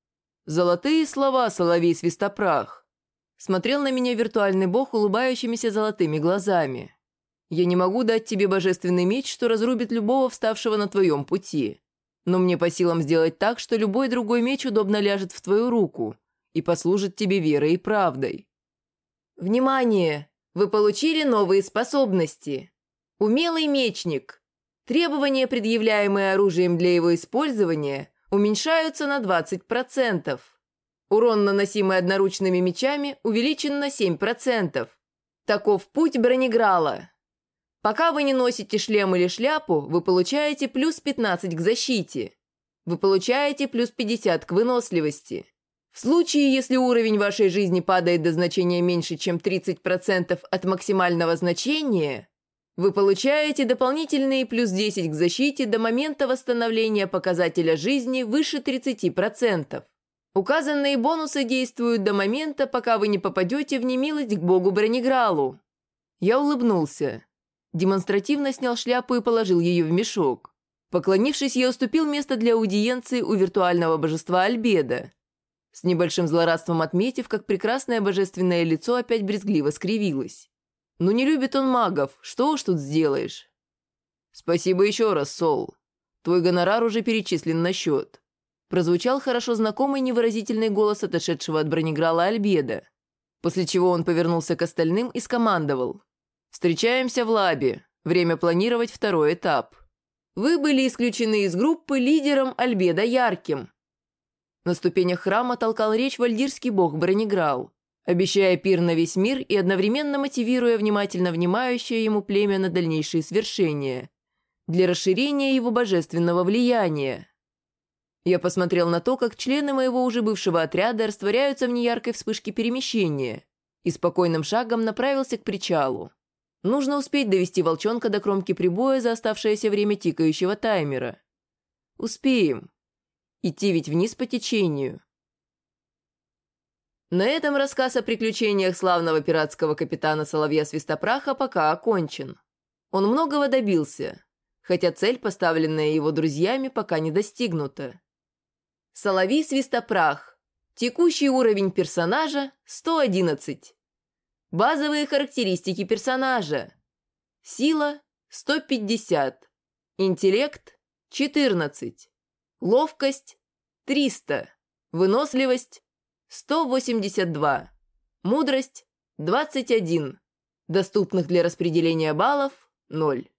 «Золотые слова, соловей свистопрах», – смотрел на меня виртуальный бог улыбающимися золотыми глазами. «Я не могу дать тебе божественный меч, что разрубит любого вставшего на твоем пути. Но мне по силам сделать так, что любой другой меч удобно ляжет в твою руку и послужит тебе верой и правдой». «Внимание! Вы получили новые способности. Умелый мечник. Требования, предъявляемые оружием для его использования, уменьшаются на 20%. Урон, наносимый одноручными мечами, увеличен на 7%. Таков путь Бронеграла. Пока вы не носите шлем или шляпу, вы получаете плюс 15 к защите. Вы получаете плюс 50 к выносливости. В случае, если уровень вашей жизни падает до значения меньше, чем 30% от максимального значения, вы получаете дополнительные плюс 10 к защите до момента восстановления показателя жизни выше 30%. Указанные бонусы действуют до момента, пока вы не попадете в немилость к богу Бронегралу». Я улыбнулся. Демонстративно снял шляпу и положил ее в мешок. Поклонившись, я уступил место для аудиенции у виртуального божества Альбеда, с небольшим злорадством отметив, как прекрасное божественное лицо опять брезгливо скривилось. «Ну не любит он магов, что уж тут сделаешь?» «Спасибо еще раз, Сол. Твой гонорар уже перечислен на счет», – прозвучал хорошо знакомый невыразительный голос отошедшего от Бронеграла Альбеда, после чего он повернулся к остальным и скомандовал: «Встречаемся в лабе. Время планировать второй этап. Вы были исключены из группы лидером Альбеда Ярким». На ступенях храма толкал речь вальдирский бог Бронеграл, обещая пир на весь мир и одновременно мотивируя внимательно внимающее ему племя на дальнейшие свершения для расширения его божественного влияния. Я посмотрел на то, как члены моего уже бывшего отряда растворяются в неяркой вспышке перемещения, и спокойным шагом направился к причалу. Нужно успеть довести волчонка до кромки прибоя за оставшееся время тикающего таймера. Успеем. Идти ведь вниз по течению. На этом рассказ о приключениях славного пиратского капитана Соловья Свистопраха пока окончен. Он многого добился, хотя цель, поставленная его друзьями, пока не достигнута. Соловей Свистопрах. Текущий уровень персонажа – 111. Базовые характеристики персонажа. Сила – 150. Интеллект – 14. Ловкость – 300. Выносливость – 182. Мудрость – 21. Доступных для распределения баллов – 0.